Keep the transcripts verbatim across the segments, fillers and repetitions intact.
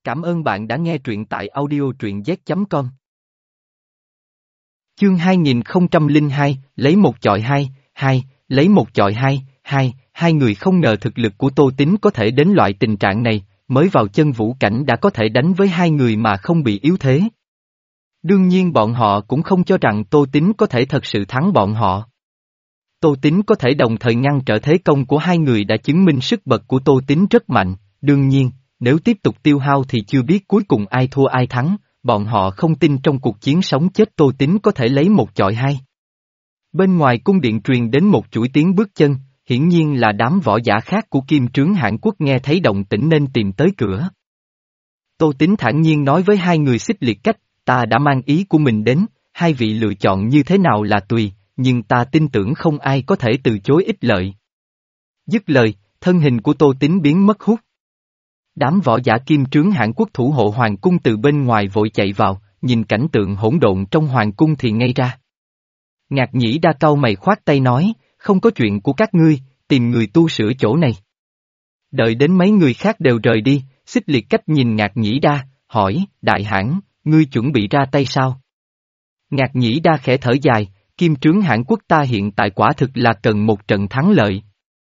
Cảm ơn bạn đã nghe truyện tại audio truyện z chấm com. Chương hai nghìn không trăm lẻ hai, lấy một chọi hai, hai, lấy một chọi hai, hai, hai người không ngờ thực lực của Tô Tín có thể đến loại tình trạng này, mới vào chân vũ cảnh đã có thể đánh với hai người mà không bị yếu thế. Đương nhiên bọn họ cũng không cho rằng Tô Tín có thể thật sự thắng bọn họ. Tô Tín có thể đồng thời ngăn trở thế công của hai người đã chứng minh sức bật của Tô Tín rất mạnh, đương nhiên, nếu tiếp tục tiêu hao thì chưa biết cuối cùng ai thua ai thắng, bọn họ không tin trong cuộc chiến sống chết Tô Tín có thể lấy một chọi hai. Bên ngoài cung điện truyền đến một chuỗi tiếng bước chân, hiển nhiên là đám võ giả khác của Kim Trướng Hãn Quốc nghe thấy động tĩnh nên tìm tới cửa. Tô Tín thản nhiên nói với hai người xích liệt cách, ta đã mang ý của mình đến, hai vị lựa chọn như thế nào là tùy, nhưng ta tin tưởng không ai có thể từ chối ích lợi. Dứt lời, thân hình của Tô Tín biến mất hút. Đám võ giả Kim Trướng Hãn Quốc thủ hộ hoàng cung từ bên ngoài vội chạy vào, nhìn cảnh tượng hỗn độn trong hoàng cung thì ngây ra. Ngạc Nhĩ Đa cau mày khoát tay nói, không có chuyện của các ngươi, tìm người tu sửa chỗ này. Đợi đến mấy người khác đều rời đi, xích liệt cách nhìn Ngạc Nhĩ Đa, hỏi, đại hãn, ngươi chuẩn bị ra tay sao? Ngạc Nhĩ Đa khẽ thở dài, Kim Trướng Hãn Quốc ta hiện tại quả thực là cần một trận thắng lợi.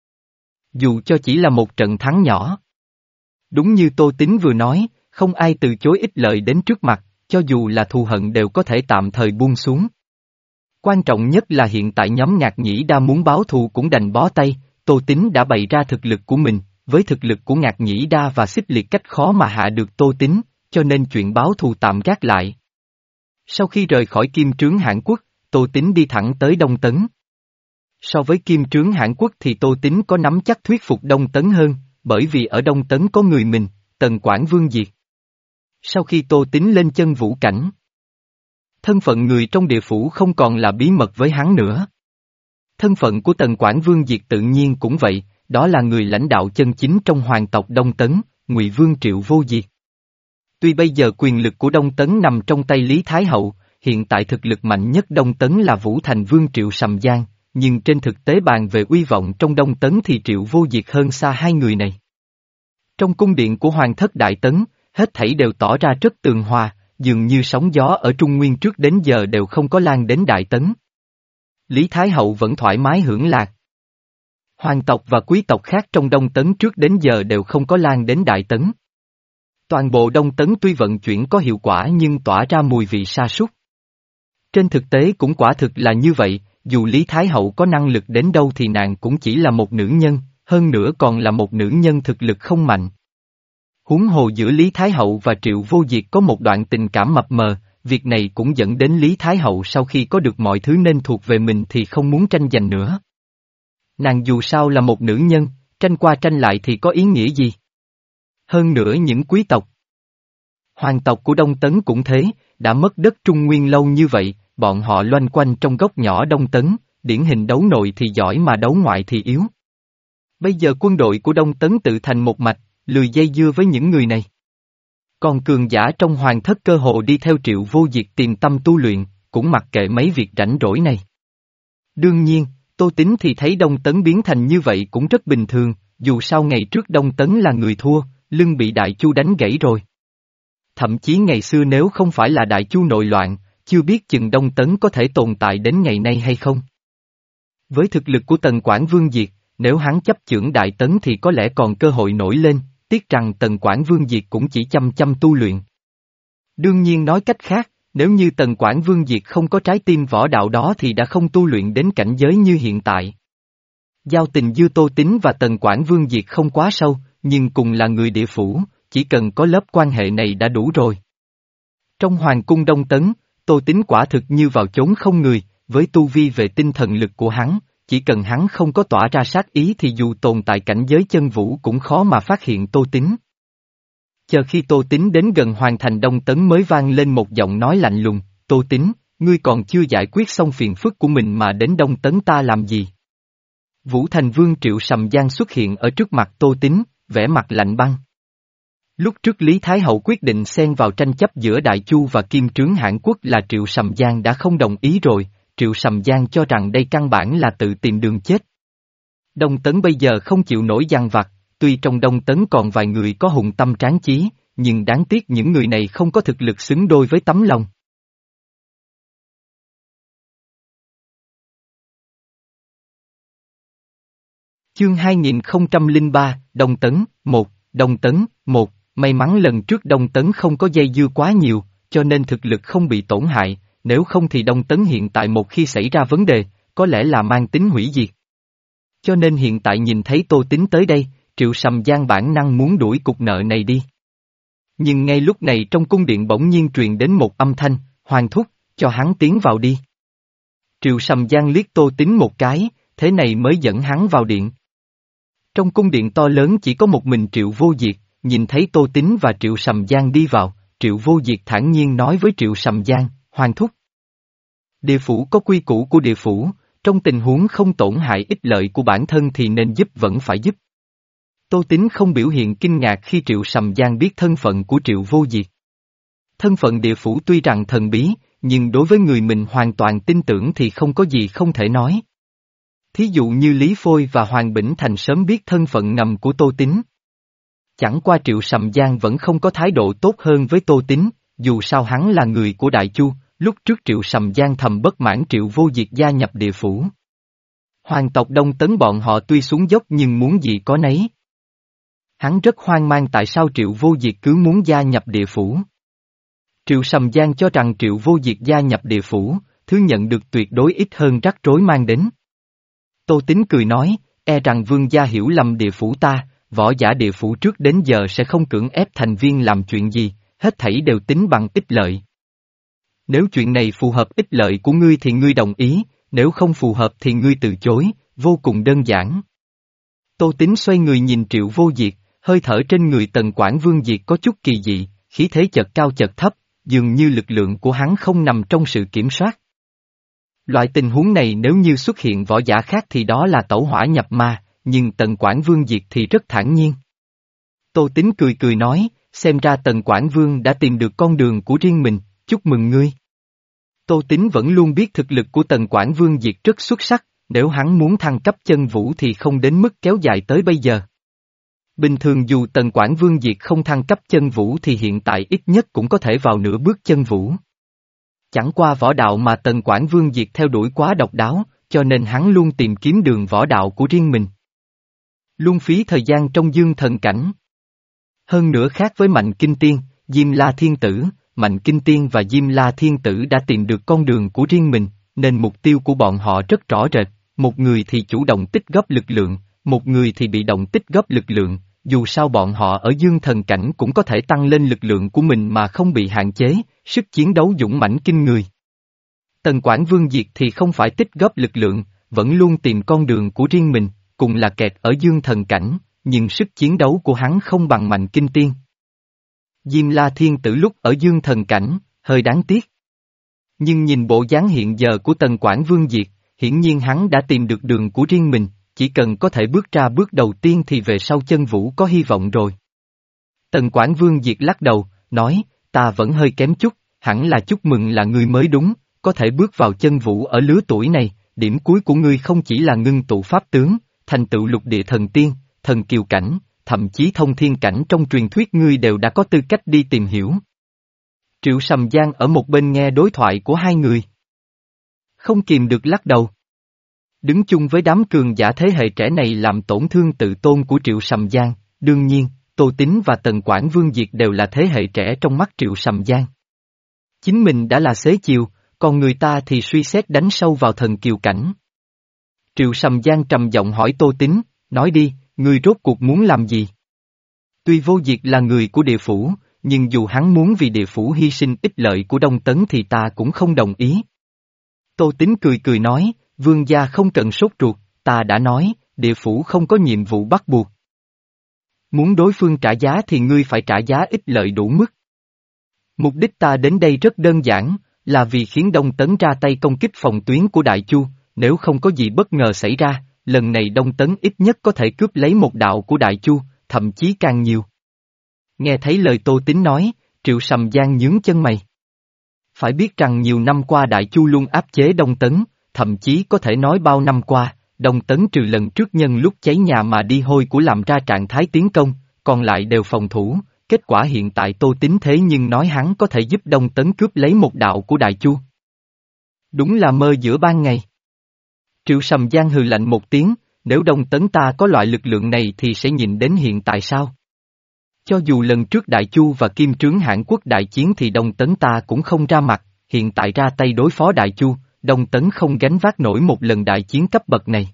Dù cho chỉ là một trận thắng nhỏ. Đúng như Tô Tín vừa nói, không ai từ chối ích lợi đến trước mặt, cho dù là thù hận đều có thể tạm thời buông xuống. Quan trọng nhất là hiện tại nhóm Ngạc Nhĩ Đa muốn báo thù cũng đành bó tay, Tô Tín đã bày ra thực lực của mình, với thực lực của Ngạc Nhĩ Đa và xích liệt cách khó mà hạ được Tô Tín, cho nên chuyện báo thù tạm gác lại. Sau khi rời khỏi Kim Trướng Hãn Quốc, Tô Tín đi thẳng tới Đông Tấn. So với Kim Trướng Hãn Quốc thì Tô Tín có nắm chắc thuyết phục Đông Tấn hơn, bởi vì ở Đông Tấn có người mình, Tần Quảng Vương Diệt. Sau khi Tô Tín lên chân vũ cảnh, thân phận người trong địa phủ không còn là bí mật với hắn nữa. Thân phận của Tần Quảng Vương Diệt tự nhiên cũng vậy, đó là người lãnh đạo chân chính trong hoàng tộc Đông Tấn, Ngụy Vương Triệu Vô Diệt. Tuy bây giờ quyền lực của Đông Tấn nằm trong tay Lý Thái Hậu, hiện tại thực lực mạnh nhất Đông Tấn là Vũ Thành Vương Triệu Sầm Giang, nhưng trên thực tế bàn về uy vọng trong Đông Tấn thì Triệu Vô Diệt hơn xa hai người này. Trong cung điện của Hoàng thất Đại Tấn, hết thảy đều tỏ ra rất tường hòa, dường như sóng gió ở Trung Nguyên trước đến giờ đều không có lan đến Đại Tấn. Lý Thái Hậu vẫn thoải mái hưởng lạc. Hoàng tộc và quý tộc khác trong Đông Tấn trước đến giờ đều không có lan đến Đại Tấn. Toàn bộ Đông Tấn tuy vận chuyển có hiệu quả nhưng tỏa ra mùi vị sa sút. Trên thực tế cũng quả thực là như vậy, dù Lý Thái Hậu có năng lực đến đâu thì nàng cũng chỉ là một nữ nhân, hơn nữa còn là một nữ nhân thực lực không mạnh. Huống hồ giữa Lý Thái Hậu và Triệu Vô Diệt có một đoạn tình cảm mập mờ, việc này cũng dẫn đến Lý Thái Hậu sau khi có được mọi thứ nên thuộc về mình thì không muốn tranh giành nữa. Nàng dù sao là một nữ nhân, tranh qua tranh lại thì có ý nghĩa gì? Hơn nữa những quý tộc, hoàng tộc của Đông Tấn cũng thế, đã mất đất Trung Nguyên lâu như vậy, bọn họ loanh quanh trong góc nhỏ Đông Tấn, điển hình đấu nội thì giỏi mà đấu ngoại thì yếu. Bây giờ quân đội của Đông Tấn tự thành một mạch, lười dây dưa với những người này. Còn cường giả trong hoàng thất cơ hồ đi theo Triệu Vô Diệt tìm tâm tu luyện, cũng mặc kệ mấy việc rảnh rỗi này. Đương nhiên, Tô Tín thì thấy Đông Tấn biến thành như vậy cũng rất bình thường, dù sao ngày trước Đông Tấn là người thua, lưng bị Đại Chu đánh gãy rồi. Thậm chí ngày xưa nếu không phải là Đại Chu nội loạn, chưa biết chừng Đông Tấn có thể tồn tại đến ngày nay hay không. Với thực lực của Tần Quảng Vương Diệt, nếu hắn chấp chưởng Đại Tấn thì có lẽ còn cơ hội nổi lên, tiếc rằng Tần Quảng Vương Diệt cũng chỉ chăm chăm tu luyện. Đương nhiên nói cách khác, nếu như Tần Quảng Vương Diệt không có trái tim võ đạo đó thì đã không tu luyện đến cảnh giới như hiện tại. Giao tình giữa Tô Tín và Tần Quảng Vương Diệt không quá sâu, nhưng cùng là người địa phủ, chỉ cần có lớp quan hệ này đã đủ rồi. Trong hoàng cung Đông Tấn, Tô Tín quả thực như vào chốn không người, với tu vi về tinh thần lực của hắn, chỉ cần hắn không có tỏa ra sát ý thì dù tồn tại cảnh giới chân vũ cũng khó mà phát hiện Tô Tín. Chờ khi Tô Tín đến gần hoàng thành Đông Tấn mới vang lên một giọng nói lạnh lùng, Tô Tín, ngươi còn chưa giải quyết xong phiền phức của mình mà đến Đông Tấn ta làm gì? Vũ Thành Vương Triệu Sầm Giang xuất hiện ở trước mặt Tô Tín, vẻ mặt lạnh băng. Lúc trước Lý Thái Hậu quyết định xen vào tranh chấp giữa Đại Chu và Kim Trướng Hãn Quốc là Triệu Sầm Giang đã không đồng ý rồi, Triệu Sầm Giang cho rằng đây căn bản là tự tìm đường chết. Đông Tấn bây giờ không chịu nổi giằng vặt, tuy trong Đông Tấn còn vài người có hùng tâm tráng chí, nhưng đáng tiếc những người này không có thực lực xứng đôi với tấm lòng. Chương hai nghìn không trăm lẻ ba, Đông Tấn, một, Đông Tấn, một, may mắn lần trước Đông Tấn không có dây dưa quá nhiều, cho nên thực lực không bị tổn hại, nếu không thì Đông Tấn hiện tại một khi xảy ra vấn đề, có lẽ là mang tính hủy diệt. Cho nên hiện tại nhìn thấy Tô Tín tới đây, Triệu Sầm Giang bản năng muốn đuổi cục nợ này đi. Nhưng ngay lúc này trong cung điện bỗng nhiên truyền đến một âm thanh, Hoàng thúc, cho hắn tiến vào đi. Triệu Sầm Giang liếc Tô Tín một cái, thế này mới dẫn hắn vào điện. Trong cung điện to lớn chỉ có một mình Triệu Vô Diệt, nhìn thấy Tô Tín và Triệu Sầm Giang đi vào, Triệu Vô Diệt thản nhiên nói với Triệu Sầm Giang, Hoàng thúc. Địa phủ có quy củ của địa phủ, trong tình huống không tổn hại ích lợi của bản thân thì nên giúp vẫn phải giúp. Tô Tín không biểu hiện kinh ngạc khi Triệu Sầm Giang biết thân phận của Triệu Vô Diệt. Thân phận địa phủ tuy rằng thần bí, nhưng đối với người mình hoàn toàn tin tưởng thì không có gì không thể nói. Thí dụ như Lý Phôi và Hoàng Bỉnh Thành sớm biết thân phận ngầm của Tô Tín. Chẳng qua Triệu Sầm Giang vẫn không có thái độ tốt hơn với Tô Tín, dù sao hắn là người của Đại Chu, lúc trước Triệu Sầm Giang thầm bất mãn Triệu Vô Diệt gia nhập địa phủ. Hoàng tộc Đông Tấn bọn họ tuy xuống dốc nhưng muốn gì có nấy. Hắn rất hoang mang tại sao Triệu Vô Diệt cứ muốn gia nhập địa phủ. Triệu Sầm Giang cho rằng Triệu Vô Diệt gia nhập địa phủ, thứ nhận được tuyệt đối ít hơn rắc rối mang đến. Tô Tín cười nói, e rằng vương gia hiểu lầm địa phủ ta, võ giả địa phủ trước đến giờ sẽ không cưỡng ép thành viên làm chuyện gì, hết thảy đều tính bằng ích lợi. Nếu chuyện này phù hợp ích lợi của ngươi thì ngươi đồng ý, nếu không phù hợp thì ngươi từ chối, vô cùng đơn giản. Tô Tín xoay người nhìn Triệu Vô Diệt, hơi thở trên người Tần Quảng Vương Diệt có chút kỳ dị, khí thế chợt cao chợt thấp, dường như lực lượng của hắn không nằm trong sự kiểm soát. Loại tình huống này nếu như xuất hiện võ giả khác thì đó là tẩu hỏa nhập ma, nhưng Tần Quảng Vương Diệt thì rất thản nhiên. Tô Tín cười cười nói, xem ra Tần Quảng Vương đã tìm được con đường của riêng mình, chúc mừng ngươi. Tô Tín vẫn luôn biết thực lực của Tần Quảng Vương Diệt rất xuất sắc, nếu hắn muốn thăng cấp chân vũ thì không đến mức kéo dài tới bây giờ. Bình thường dù Tần Quảng Vương Diệt không thăng cấp chân vũ thì hiện tại ít nhất cũng có thể vào nửa bước chân vũ. Chẳng qua võ đạo mà Tần Quảng Vương Diệt theo đuổi quá độc đáo, cho nên hắn luôn tìm kiếm đường võ đạo của riêng mình. Luôn phí thời gian trong dương thần cảnh. Hơn nữa khác với Mạnh Kinh Tiên, Diêm La Thiên Tử, Mạnh Kinh Tiên và Diêm La Thiên Tử đã tìm được con đường của riêng mình, nên mục tiêu của bọn họ rất rõ rệt, một người thì chủ động tích góp lực lượng, một người thì bị động tích góp lực lượng, dù sao bọn họ ở dương thần cảnh cũng có thể tăng lên lực lượng của mình mà không bị hạn chế, sức chiến đấu dũng mãnh kinh người. Tần Quảng Vương Diệt thì không phải tích góp lực lượng, vẫn luôn tìm con đường của riêng mình, cùng là kẹt ở dương thần cảnh, nhưng sức chiến đấu của hắn không bằng Mạnh Kinh Tiên. Diêm La Thiên Tử lúc ở dương thần cảnh, hơi đáng tiếc. Nhưng nhìn bộ dáng hiện giờ của Tần Quảng Vương Diệt, hiển nhiên hắn đã tìm được đường của riêng mình, chỉ cần có thể bước ra bước đầu tiên thì về sau chân vũ có hy vọng rồi. Tần Quảng Vương Diệt lắc đầu, nói, ta vẫn hơi kém chút, hẳn là chúc mừng là ngươi mới đúng, có thể bước vào chân vũ ở lứa tuổi này, điểm cuối của ngươi không chỉ là ngưng tụ pháp tướng, thành tựu lục địa thần tiên, thần kiều cảnh, thậm chí thông thiên cảnh trong truyền thuyết ngươi đều đã có tư cách đi tìm hiểu. Triệu Sầm Giang ở một bên nghe đối thoại của hai người. Không kìm được lắc đầu. Đứng chung với đám cường giả thế hệ trẻ này làm tổn thương tự tôn của Triệu Sầm Giang, đương nhiên, Tô Tín và Tần Quảng Vương Diệt đều là thế hệ trẻ trong mắt Triệu Sầm Giang. Chính mình đã là xế chiều, còn người ta thì suy xét đánh sâu vào thần kiều cảnh. Triệu Sầm Giang trầm giọng hỏi Tô Tín, nói đi, ngươi rốt cuộc muốn làm gì? Tuy Vô Diệt là người của địa phủ, nhưng dù hắn muốn vì địa phủ hy sinh ích lợi của Đông Tấn thì ta cũng không đồng ý. Tô Tín cười cười nói, vương gia không cần sốt ruột, ta đã nói, địa phủ không có nhiệm vụ bắt buộc. Muốn đối phương trả giá thì ngươi phải trả giá ích lợi đủ mức. Mục đích ta đến đây rất đơn giản, là vì khiến Đông Tấn ra tay công kích phòng tuyến của Đại Chu, nếu không có gì bất ngờ xảy ra, lần này Đông Tấn ít nhất có thể cướp lấy một đạo của Đại Chu, thậm chí càng nhiều. Nghe thấy lời Tô Tín nói, Triệu Sầm Giang nhướng chân mày. Phải biết rằng nhiều năm qua Đại Chu luôn áp chế Đông Tấn, thậm chí có thể nói bao năm qua, Đông Tấn trừ lần trước nhân lúc cháy nhà mà đi hôi của làm ra trạng thái tiến công, còn lại đều phòng thủ, kết quả hiện tại Tô Tín thế nhưng nói hắn có thể giúp Đông Tấn cướp lấy một đạo của Đại Chu. Đúng là mơ giữa ban ngày. Triệu Sầm Giang hừ lạnh một tiếng, nếu Đông Tấn ta có loại lực lượng này thì sẽ nhìn đến hiện tại sao? Cho dù lần trước Đại Chu và Kim Trướng Hãn Quốc đại chiến thì Đông Tấn ta cũng không ra mặt, hiện tại ra tay đối phó Đại Chu, Đông Tấn không gánh vác nổi một lần đại chiến cấp bậc này.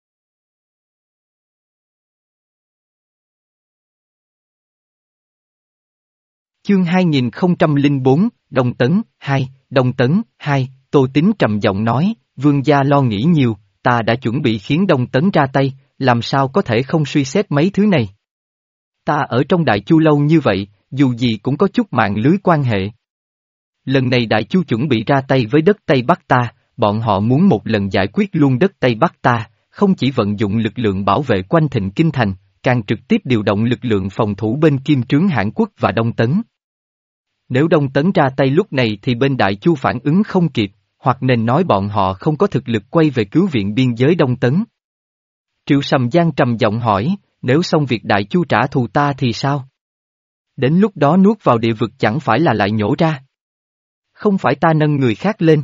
Chương hai nghìn không trăm lẻ bốn, Đông Tấn, hai, Đông Tấn, hai, Tô Tín trầm giọng nói, vương gia lo nghĩ nhiều, ta đã chuẩn bị khiến Đông Tấn ra tay, làm sao có thể không suy xét mấy thứ này. Ta ở trong Đại Chu lâu như vậy, dù gì cũng có chút mạng lưới quan hệ. Lần này Đại Chu chuẩn bị ra tay với đất Tây Bắc ta, bọn họ muốn một lần giải quyết luôn đất Tây Bắc ta, không chỉ vận dụng lực lượng bảo vệ quanh Thịnh Kinh Thành, càng trực tiếp điều động lực lượng phòng thủ bên Kim Trướng Hãn Quốc và Đông Tấn. Nếu Đông Tấn ra tay lúc này thì bên Đại Chu phản ứng không kịp, hoặc nên nói bọn họ không có thực lực quay về cứu viện biên giới Đông Tấn. Triệu Sầm Giang trầm giọng hỏi, nếu xong việc Đại Chu trả thù ta thì sao? Đến lúc đó nuốt vào địa vực chẳng phải là lại nhổ ra. Không phải ta nâng người khác lên,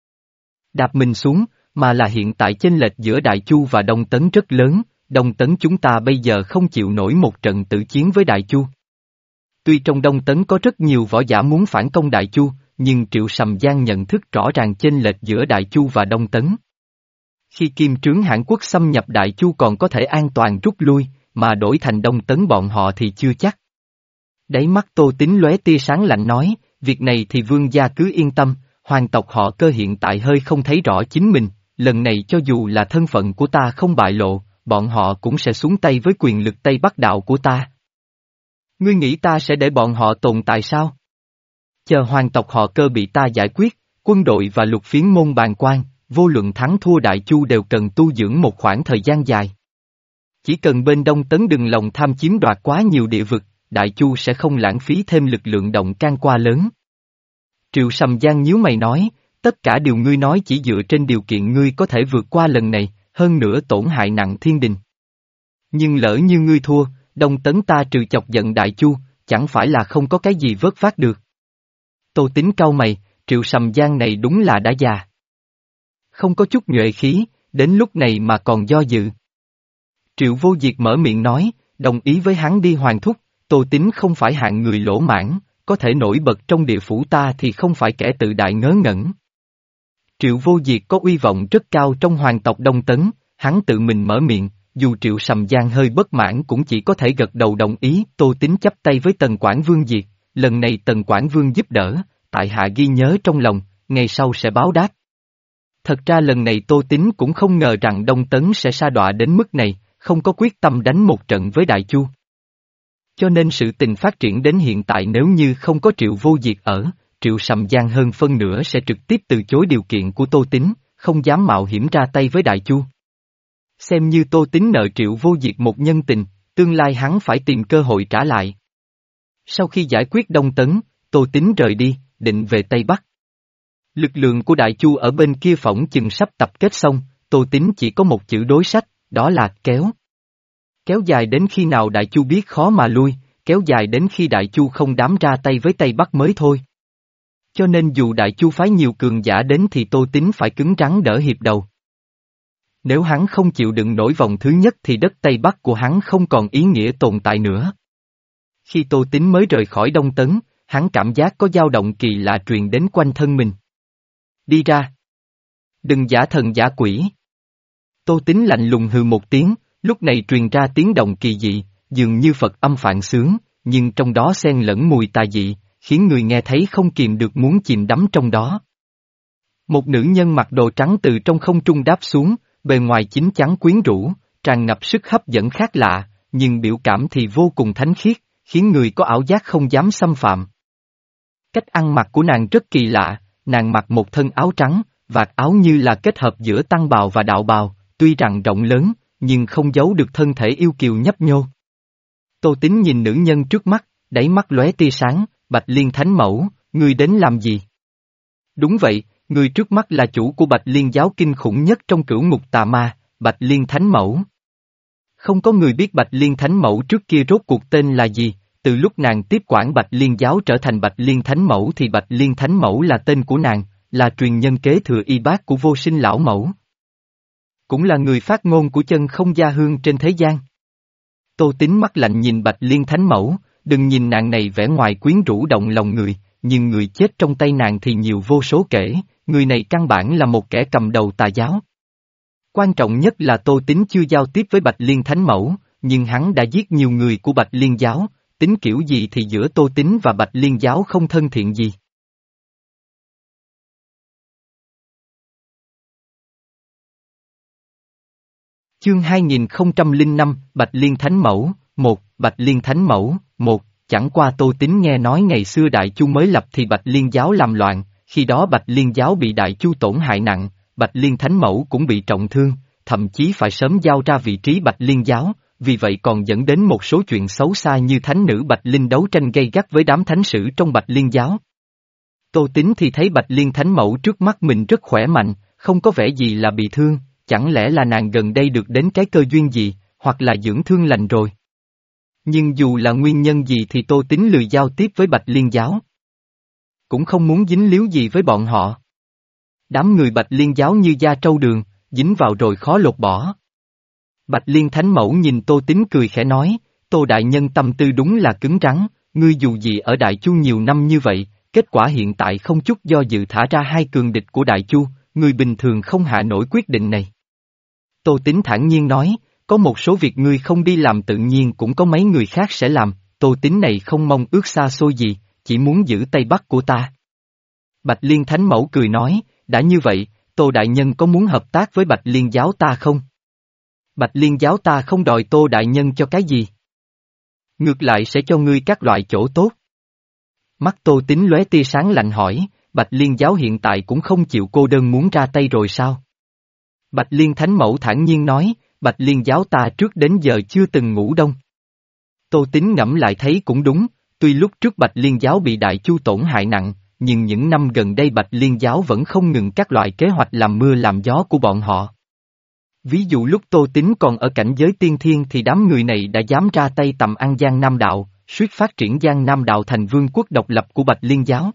đạp mình xuống, mà là hiện tại chênh lệch giữa Đại Chu và Đông Tấn rất lớn, Đông Tấn chúng ta bây giờ không chịu nổi một trận tử chiến với Đại Chu. Tuy trong Đông Tấn có rất nhiều võ giả muốn phản công Đại Chu, nhưng Triệu Sầm Giang nhận thức rõ ràng chênh lệch giữa Đại Chu và Đông Tấn. Khi Kim Trướng Hãn Quốc xâm nhập Đại Chu còn có thể an toàn rút lui, mà đổi thành Đông Tấn bọn họ thì chưa chắc. Đáy mắt Tô Tín lóe tia sáng lạnh nói, việc này thì vương gia cứ yên tâm, hoàng tộc họ Cơ hiện tại hơi không thấy rõ chính mình, lần này cho dù là thân phận của ta không bại lộ, bọn họ cũng sẽ xuống tay với quyền lực Tây Bắc đạo của ta. Ngươi nghĩ ta sẽ để bọn họ tồn tại sao? Chờ hoàng tộc họ Cơ bị ta giải quyết, quân đội và lục phiến môn bàn quan, vô luận thắng thua Đại Chu đều cần tu dưỡng một khoảng thời gian dài. Chỉ cần bên Đông Tấn đừng lòng tham chiếm đoạt quá nhiều địa vực, Đại Chu sẽ không lãng phí thêm lực lượng động can qua lớn. Triệu Sầm Giang nhíu mày nói, tất cả điều ngươi nói chỉ dựa trên điều kiện ngươi có thể vượt qua lần này, hơn nữa tổn hại nặng thiên đình. Nhưng lỡ như ngươi thua, Đông Tấn ta trừ chọc giận Đại Chu, chẳng phải là không có cái gì vớt vát được. Tô Tín cau mày, Triệu Sầm Giang này đúng là đã già. Không có chút nhuệ khí, đến lúc này mà còn do dự. Triệu Vô Diệt mở miệng nói, đồng ý với hắn đi Hoàng thúc, Tô Tín không phải hạng người lỗ mãn, có thể nổi bật trong địa phủ ta thì không phải kẻ tự đại ngớ ngẩn. Triệu Vô Diệt có uy vọng rất cao trong hoàng tộc Đông Tấn, hắn tự mình mở miệng, dù Triệu Sầm Giang hơi bất mãn cũng chỉ có thể gật đầu đồng ý. Tô Tín chắp tay với Tần Quảng Vương Diệt, lần này Tần Quảng Vương giúp đỡ, tại hạ ghi nhớ trong lòng, ngày sau sẽ báo đáp. Thật ra lần này Tô Tín cũng không ngờ rằng Đông Tấn sẽ sa đọa đến mức này, không có quyết tâm đánh một trận với Đại Chu. Cho nên sự tình phát triển đến hiện tại nếu như không có Triệu Vô Diệt ở, Triệu Sầm Giang hơn phân nửa sẽ trực tiếp từ chối điều kiện của Tô Tín, không dám mạo hiểm ra tay với Đại Chu. Xem như Tô Tín nợ Triệu Vô Diệt một nhân tình, tương lai hắn phải tìm cơ hội trả lại. Sau khi giải quyết Đông Tấn, Tô Tín rời đi, định về Tây Bắc. Lực lượng của Đại Chu ở bên kia phỏng chừng sắp tập kết xong, Tô Tín chỉ có một chữ đối sách, đó là kéo. Kéo dài đến khi nào Đại Chu biết khó mà lui, kéo dài đến khi Đại Chu không dám ra tay với Tây Bắc mới thôi. Cho nên dù Đại Chu phái nhiều cường giả đến thì Tô Tín phải cứng rắn đỡ hiệp đầu. Nếu hắn không chịu đựng nổi vòng thứ nhất thì đất Tây Bắc của hắn không còn ý nghĩa tồn tại nữa. Khi Tô Tín mới rời khỏi Đông Tấn, hắn cảm giác có dao động kỳ lạ truyền đến quanh thân mình. Đi ra! Đừng giả thần giả quỷ! Tô Tín lạnh lùng hừ một tiếng, lúc này truyền ra tiếng động kỳ dị, dường như Phật âm phạn sướng, nhưng trong đó xen lẫn mùi tà dị, khiến người nghe thấy không kìm được muốn chìm đắm trong đó. Một nữ nhân mặc đồ trắng từ trong không trung đáp xuống, bề ngoài chín chắn quyến rũ, tràn ngập sức hấp dẫn khác lạ, nhưng biểu cảm thì vô cùng thánh khiết, khiến người có ảo giác không dám xâm phạm. Cách ăn mặc của nàng rất kỳ lạ, nàng mặc một thân áo trắng, vạt áo như là kết hợp giữa tăng bào và đạo bào, tuy rằng rộng lớn, nhưng không giấu được thân thể yêu kiều nhấp nhô. Tô Tín nhìn nữ nhân trước mắt, đáy mắt lóe tia sáng, Bạch Liên Thánh Mẫu, ngươi đến làm gì? Đúng vậy, người trước mắt là chủ của Bạch Liên giáo kinh khủng nhất trong cửu ngục tà ma, Bạch Liên Thánh Mẫu. Không có người biết Bạch Liên Thánh Mẫu trước kia rốt cuộc tên là gì, từ lúc nàng tiếp quản Bạch Liên giáo trở thành Bạch Liên Thánh Mẫu thì Bạch Liên Thánh Mẫu là tên của nàng, là truyền nhân kế thừa y bát của vô sinh lão mẫu. Cũng là người phát ngôn của chân không gia hương trên thế gian. Tô Tín mắt lạnh nhìn Bạch Liên Thánh Mẫu, đừng nhìn nàng này vẻ ngoài quyến rũ động lòng người, nhưng người chết trong tay nàng thì nhiều vô số kể, người này căn bản là một kẻ cầm đầu tà giáo. Quan trọng nhất là Tô Tín chưa giao tiếp với Bạch Liên Thánh Mẫu, nhưng hắn đã giết nhiều người của Bạch Liên giáo, tính kiểu gì thì giữa Tô Tín và Bạch Liên giáo không thân thiện gì. Chương hai nghìn không trăm lẻ năm, Bạch Liên Thánh Mẫu, một, Bạch Liên Thánh Mẫu, một, chẳng qua Tô Tín nghe nói ngày xưa Đại Chu mới lập thì Bạch Liên giáo làm loạn, khi đó Bạch Liên giáo bị Đại Chu tổn hại nặng, Bạch Liên Thánh Mẫu cũng bị trọng thương, thậm chí phải sớm giao ra vị trí Bạch Liên giáo, vì vậy còn dẫn đến một số chuyện xấu xa như thánh nữ Bạch Linh đấu tranh gay gắt với đám thánh sử trong Bạch Liên giáo. Tô Tín thì thấy Bạch Liên Thánh Mẫu trước mắt mình rất khỏe mạnh, không có vẻ gì là bị thương, chẳng lẽ là nàng gần đây được đến cái cơ duyên gì, hoặc là dưỡng thương lành rồi. Nhưng dù là nguyên nhân gì thì Tô Tín lười giao tiếp với Bạch Liên giáo. Cũng không muốn dính líu gì với bọn họ. Đám người Bạch Liên giáo như da trâu đường, dính vào rồi khó lột bỏ. Bạch Liên Thánh Mẫu nhìn Tô Tín cười khẽ nói, Tô Đại Nhân tâm tư đúng là cứng rắn, ngươi dù gì ở Đại Chu nhiều năm như vậy, kết quả hiện tại không chút do dự thả ra hai cường địch của Đại Chu, người bình thường không hạ nổi quyết định này. Tô Tín thản nhiên nói, có một số việc ngươi không đi làm tự nhiên cũng có mấy người khác sẽ làm, Tô Tín này không mong ước xa xôi gì, chỉ muốn giữ Tây Bắc của ta. Bạch Liên Thánh Mẫu cười nói, đã như vậy, Tô Đại Nhân có muốn hợp tác với Bạch Liên giáo ta không? Bạch Liên giáo ta không đòi Tô Đại Nhân cho cái gì. Ngược lại sẽ cho ngươi các loại chỗ tốt. Mắt Tô Tín lóe tia sáng lạnh hỏi, Bạch Liên giáo hiện tại cũng không chịu cô đơn muốn ra tay rồi sao? Bạch Liên Thánh Mẫu thản nhiên nói, Bạch Liên giáo ta trước đến giờ chưa từng ngủ đông. Tô Tín ngẫm lại thấy cũng đúng, tuy lúc trước Bạch Liên giáo bị Đại Chu tổn hại nặng, nhưng những năm gần đây Bạch Liên giáo vẫn không ngừng các loại kế hoạch làm mưa làm gió của bọn họ. Ví dụ lúc Tô Tín còn ở cảnh giới tiên thiên thì đám người này đã dám ra tay tầm ăn Giang Nam Đạo, suýt phát triển Giang Nam Đạo thành vương quốc độc lập của Bạch Liên giáo.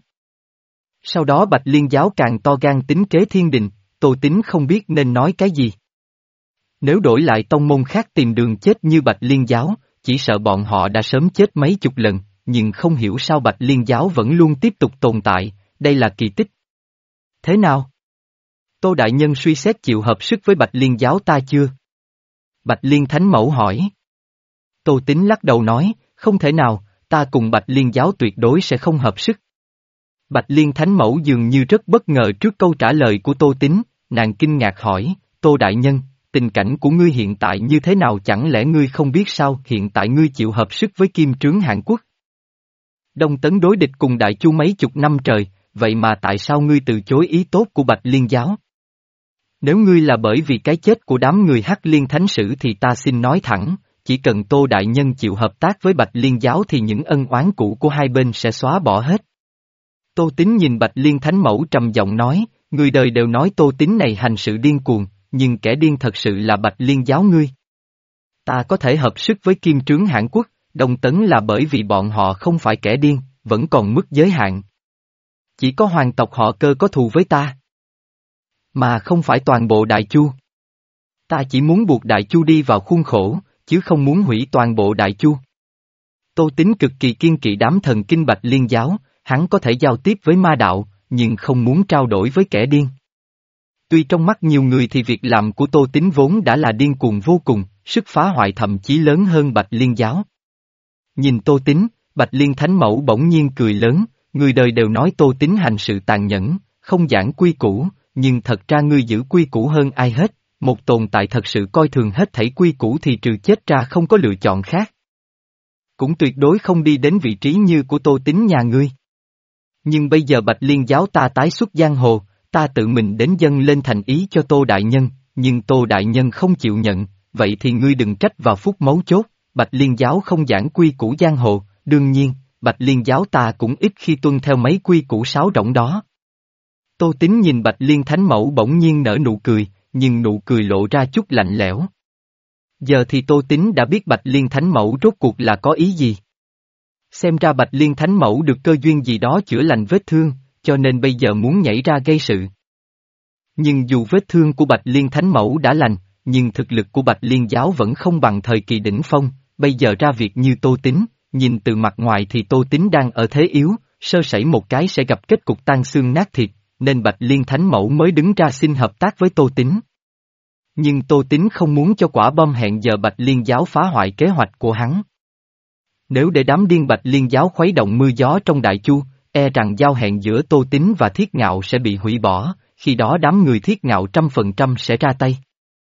Sau đó Bạch Liên giáo càng to gan tính kế thiên đình, Tô Tín không biết nên nói cái gì. Nếu đổi lại tông môn khác tìm đường chết như Bạch Liên giáo, chỉ sợ bọn họ đã sớm chết mấy chục lần, nhưng không hiểu sao Bạch Liên giáo vẫn luôn tiếp tục tồn tại, đây là kỳ tích. Thế nào? Tô Đại Nhân suy xét chịu hợp sức với Bạch Liên giáo ta chưa? Bạch Liên Thánh Mẫu hỏi. Tô Tín lắc đầu nói, không thể nào, ta cùng Bạch Liên giáo tuyệt đối sẽ không hợp sức. Bạch Liên Thánh Mẫu dường như rất bất ngờ trước câu trả lời của Tô Tín, nàng kinh ngạc hỏi, Tô Đại Nhân, tình cảnh của ngươi hiện tại như thế nào chẳng lẽ ngươi không biết sao hiện tại ngươi chịu hợp sức với Kim Trướng Hàn Quốc? Đông Tấn đối địch cùng Đại Chu mấy chục năm trời, vậy mà tại sao ngươi từ chối ý tốt của Bạch Liên giáo? Nếu ngươi là bởi vì cái chết của đám người Hắc Liên Thánh Sử thì ta xin nói thẳng, chỉ cần Tô Đại Nhân chịu hợp tác với Bạch Liên giáo thì những ân oán cũ của hai bên sẽ xóa bỏ hết. Tô Tín nhìn Bạch Liên Thánh Mẫu trầm giọng nói, người đời đều nói Tô Tín này hành sự điên cuồng, nhưng kẻ điên thật sự là Bạch Liên giáo ngươi. Ta có thể hợp sức với Kim Trướng Hàn Quốc, Đông Tấn là bởi vì bọn họ không phải kẻ điên, vẫn còn mức giới hạn. Chỉ có hoàng tộc họ Cơ có thù với ta. Mà không phải toàn bộ Đại Chu. Ta chỉ muốn buộc Đại Chu đi vào khuôn khổ, chứ không muốn hủy toàn bộ Đại Chu. Tô Tín cực kỳ kiên kỵ đám thần kinh Bạch Liên giáo, hắn có thể giao tiếp với ma đạo, nhưng không muốn trao đổi với kẻ điên. Tuy trong mắt nhiều người thì việc làm của Tô Tín vốn đã là điên cuồng vô cùng, sức phá hoại thậm chí lớn hơn Bạch Liên giáo. Nhìn Tô Tín, Bạch Liên Thánh Mẫu bỗng nhiên cười lớn, người đời đều nói Tô Tín hành sự tàn nhẫn, không giảng quy củ, nhưng thật ra ngươi giữ quy củ hơn ai hết, một tồn tại thật sự coi thường hết thảy quy củ thì trừ chết ra không có lựa chọn khác. Cũng tuyệt đối không đi đến vị trí như của Tô Tín nhà ngươi. Nhưng bây giờ Bạch Liên giáo ta tái xuất giang hồ, ta tự mình đến dâng lên thành ý cho Tô Đại Nhân, nhưng Tô Đại Nhân không chịu nhận, vậy thì ngươi đừng trách vào phút mấu chốt, Bạch Liên giáo không giảng quy củ giang hồ, đương nhiên, Bạch Liên giáo ta cũng ít khi tuân theo mấy quy củ sáo rỗng đó. Tô Tín nhìn Bạch Liên Thánh Mẫu bỗng nhiên nở nụ cười, nhưng nụ cười lộ ra chút lạnh lẽo. Giờ thì Tô Tín đã biết Bạch Liên Thánh Mẫu rốt cuộc là có ý gì. Xem ra Bạch Liên Thánh Mẫu được cơ duyên gì đó chữa lành vết thương, cho nên bây giờ muốn nhảy ra gây sự. Nhưng dù vết thương của Bạch Liên Thánh Mẫu đã lành, nhưng thực lực của Bạch Liên Giáo vẫn không bằng thời kỳ đỉnh phong, bây giờ ra việc như Tô Tín, nhìn từ mặt ngoài thì Tô Tín đang ở thế yếu, sơ sẩy một cái sẽ gặp kết cục tan xương nát thịt, nên Bạch Liên Thánh Mẫu mới đứng ra xin hợp tác với Tô Tín. Nhưng Tô Tín không muốn cho quả bom hẹn giờ Bạch Liên Giáo phá hoại kế hoạch của hắn. Nếu để đám điên Bạch Liên Giáo khuấy động mưa gió trong Đại Chu, e rằng giao hẹn giữa Tô Tín và Thiết Ngạo sẽ bị hủy bỏ, khi đó đám người Thiết Ngạo trăm phần trăm sẽ ra tay.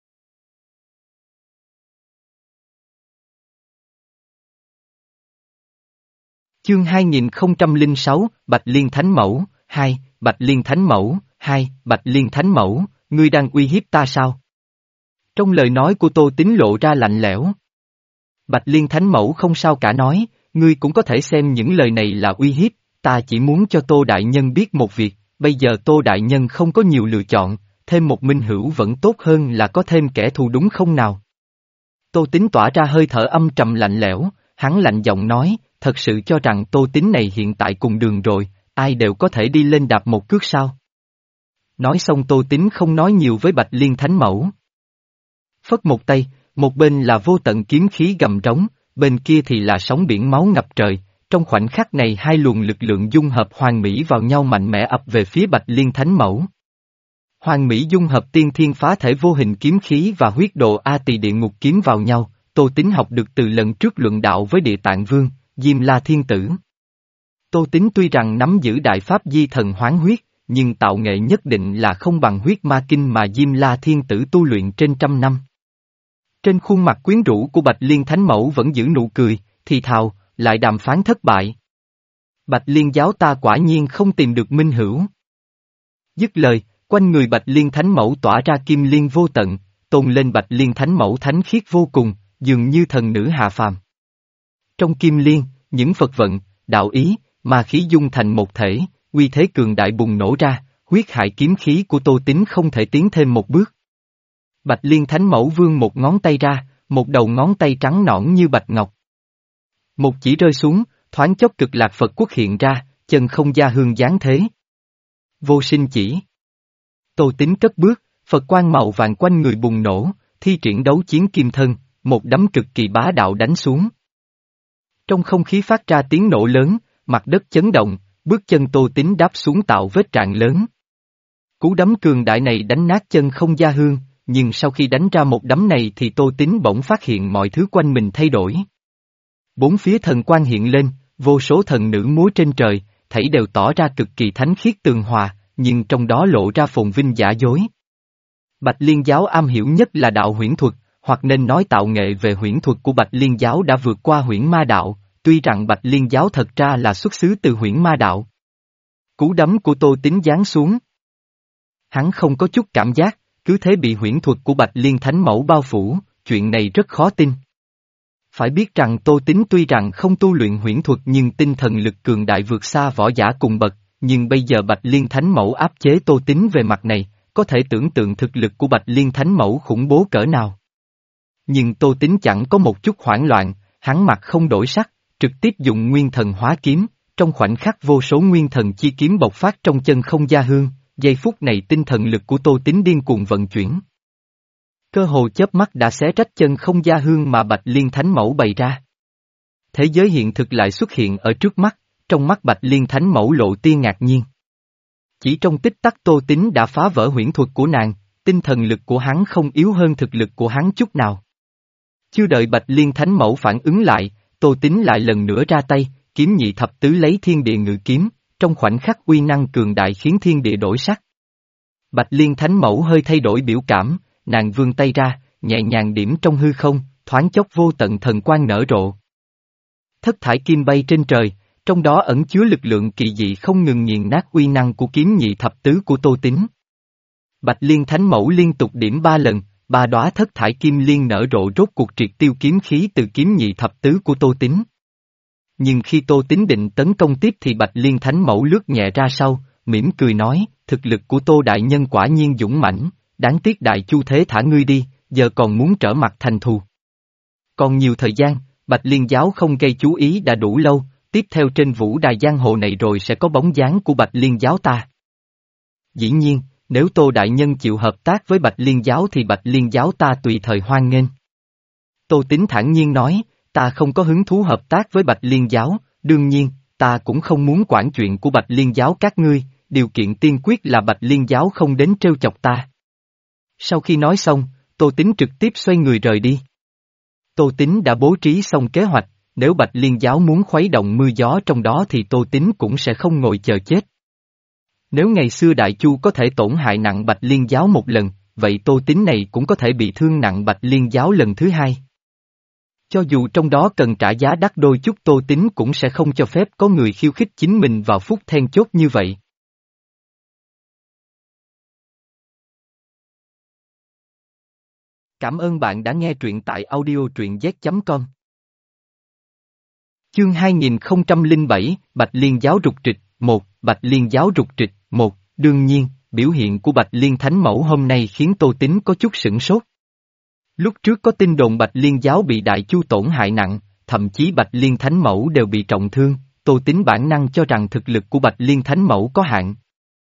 Chương hai nghìn không trăm lẻ sáu, Bạch Liên Thánh Mẫu, hai, Bạch Liên Thánh Mẫu, hai, Bạch Liên Thánh Mẫu, ngươi đang uy hiếp ta sao? Trong lời nói của Tô Tín lộ ra lạnh lẽo. Bạch Liên Thánh Mẫu không sao cả nói, ngươi cũng có thể xem những lời này là uy hiếp, ta chỉ muốn cho Tô Đại Nhân biết một việc, bây giờ Tô Đại Nhân không có nhiều lựa chọn, thêm một minh hữu vẫn tốt hơn là có thêm kẻ thù đúng không nào? Tô Tín tỏa ra hơi thở âm trầm lạnh lẽo, hắn lạnh giọng nói, thật sự cho rằng Tô Tín này hiện tại cùng đường rồi, ai đều có thể đi lên đạp một cước sao? Nói xong Tô Tín không nói nhiều với Bạch Liên Thánh Mẫu. Phất một tay, một bên là vô tận kiếm khí gầm trống, bên kia thì là sóng biển máu ngập trời, trong khoảnh khắc này hai luồng lực lượng dung hợp hoàn mỹ vào nhau mạnh mẽ ập về phía Bạch Liên Thánh Mẫu. Hoàn mỹ dung hợp tiên thiên phá thể vô hình kiếm khí và huyết độ A Tỳ địa ngục kiếm vào nhau, Tô Tín học được từ lần trước luận đạo với Địa Tạng Vương, Diêm La Thiên Tử. Tô Tín tuy rằng nắm giữ đại pháp di thần hoán huyết, nhưng tạo nghệ nhất định là không bằng huyết ma kinh mà Diêm La Thiên Tử tu luyện trên trăm năm. Trên khuôn mặt quyến rũ của Bạch Liên Thánh Mẫu vẫn giữ nụ cười, thì thào, lại đàm phán thất bại. Bạch Liên Giáo ta quả nhiên không tìm được minh hữu. Dứt lời, quanh người Bạch Liên Thánh Mẫu tỏa ra kim liên vô tận, tôn lên Bạch Liên Thánh Mẫu thánh khiết vô cùng, dường như thần nữ hạ phàm. Trong kim liên, những Phật vận, đạo ý, ma khí dung thành một thể, uy thế cường đại bùng nổ ra, huyết hại kiếm khí của Tô Tín không thể tiến thêm một bước. Bạch Liên Thánh Mẫu vươn một ngón tay ra, một đầu ngón tay trắng nõn như bạch ngọc. Một chỉ rơi xuống, thoáng chốc Cực Lạc Phật Quốc hiện ra, chân không gia hương giáng thế. Vô sinh chỉ. Tô Tín cất bước, Phật quang màu vàng quanh người bùng nổ, thi triển đấu chiến kim thân, một đấm cực kỳ bá đạo đánh xuống. Trong không khí phát ra tiếng nổ lớn, mặt đất chấn động, bước chân Tô Tín đáp xuống tạo vết rạn lớn. Cú đấm cường đại này đánh nát chân không gia hương, nhưng sau khi đánh ra một đấm này thì Tô Tín bỗng phát hiện mọi thứ quanh mình thay đổi. Bốn phía thần quang hiện lên, vô số thần nữ múa trên trời, thảy đều tỏ ra cực kỳ thánh khiết tường hòa, nhưng trong đó lộ ra phồn vinh giả dối. Bạch Liên Giáo am hiểu nhất là đạo huyễn thuật, hoặc nên nói tạo nghệ về huyễn thuật của Bạch Liên Giáo đã vượt qua huyễn ma đạo, tuy rằng Bạch Liên Giáo thật ra là xuất xứ từ huyễn ma đạo. Cú đấm của Tô Tín giáng xuống. Hắn không có chút cảm giác, cứ thế bị huyễn thuật của Bạch Liên Thánh Mẫu bao phủ, chuyện này rất khó tin. Phải biết rằng Tô Tín tuy rằng không tu luyện huyễn thuật nhưng tinh thần lực cường đại vượt xa võ giả cùng bậc, nhưng bây giờ Bạch Liên Thánh Mẫu áp chế Tô Tín về mặt này, có thể tưởng tượng thực lực của Bạch Liên Thánh Mẫu khủng bố cỡ nào. Nhưng Tô Tín chẳng có một chút hoảng loạn, hắn mặt không đổi sắc, trực tiếp dùng nguyên thần hóa kiếm, trong khoảnh khắc vô số nguyên thần chi kiếm bộc phát trong chân không gia hương, giây phút này tinh thần lực của Tô Tín điên cuồng vận chuyển. Cơ hồ chớp mắt đã xé rách chân không gia hương mà Bạch Liên Thánh Mẫu bày ra. Thế giới hiện thực lại xuất hiện ở trước mắt, trong mắt Bạch Liên Thánh Mẫu lộ tia ngạc nhiên. Chỉ trong tích tắc Tô Tín đã phá vỡ huyễn thuật của nàng, tinh thần lực của hắn không yếu hơn thực lực của hắn chút nào. Chưa đợi Bạch Liên Thánh Mẫu phản ứng lại, Tô Tín lại lần nữa ra tay, kiếm nhị thập tứ lấy thiên địa ngự kiếm, trong khoảnh khắc uy năng cường đại khiến thiên địa đổi sắc. Bạch Liên Thánh Mẫu hơi thay đổi biểu cảm, nàng vươn tay ra, nhẹ nhàng điểm trong hư không, thoáng chốc vô tận thần quang nở rộ. Thất thải kim bay trên trời, trong đó ẩn chứa lực lượng kỳ dị không ngừng nghiền nát uy năng của kiếm nhị thập tứ của Tô Tín. Bạch Liên Thánh Mẫu liên tục điểm ba lần, ba đóa thất thải kim liên nở rộ rốt cuộc triệt tiêu kiếm khí từ kiếm nhị thập tứ của Tô Tín. Nhưng khi Tô Tín định tấn công tiếp thì Bạch Liên Thánh Mẫu lướt nhẹ ra sau, mỉm cười nói, thực lực của Tô Đại Nhân quả nhiên dũng mãnh, đáng tiếc Đại Chu thế thả ngươi đi, giờ còn muốn trở mặt thành thù. Còn nhiều thời gian, Bạch Liên Giáo không gây chú ý đã đủ lâu, tiếp theo trên vũ đài giang hồ này rồi sẽ có bóng dáng của Bạch Liên giáo ta. Dĩ nhiên, nếu Tô Đại Nhân chịu hợp tác với Bạch Liên giáo thì Bạch Liên giáo ta tùy thời hoan nghênh. Tô Tín thản nhiên nói, ta không có hứng thú hợp tác với Bạch Liên giáo, đương nhiên, ta cũng không muốn quản chuyện của Bạch Liên giáo các ngươi, điều kiện tiên quyết là Bạch Liên giáo không đến trêu chọc ta. Sau khi nói xong, Tô Tín trực tiếp xoay người rời đi. Tô Tín đã bố trí xong kế hoạch, nếu Bạch Liên giáo muốn khuấy động mưa gió trong đó thì Tô Tín cũng sẽ không ngồi chờ chết. Nếu ngày xưa Đại Chu có thể tổn hại nặng Bạch Liên giáo một lần, vậy Tô Tín này cũng có thể bị thương nặng Bạch Liên giáo lần thứ hai. Cho dù trong đó cần trả giá đắt đôi chút Tô Tín cũng sẽ không cho phép có người khiêu khích chính mình vào phút then chốt như vậy. Cảm ơn bạn đã nghe truyện tại audio truyện z chấm com. Chương hai nghìn không trăm lẻ bảy, Bạch Liên giáo rục trịch, một, Bạch Liên giáo rục trịch, một, đương nhiên, biểu hiện của Bạch Liên Thánh Mẫu hôm nay khiến Tô Tín có chút sửng sốt. Lúc trước có tin đồn Bạch Liên giáo bị Đại Chu tổn hại nặng, thậm chí Bạch Liên Thánh Mẫu đều bị trọng thương, Tô Tín bản năng cho rằng thực lực của Bạch Liên Thánh Mẫu có hạn.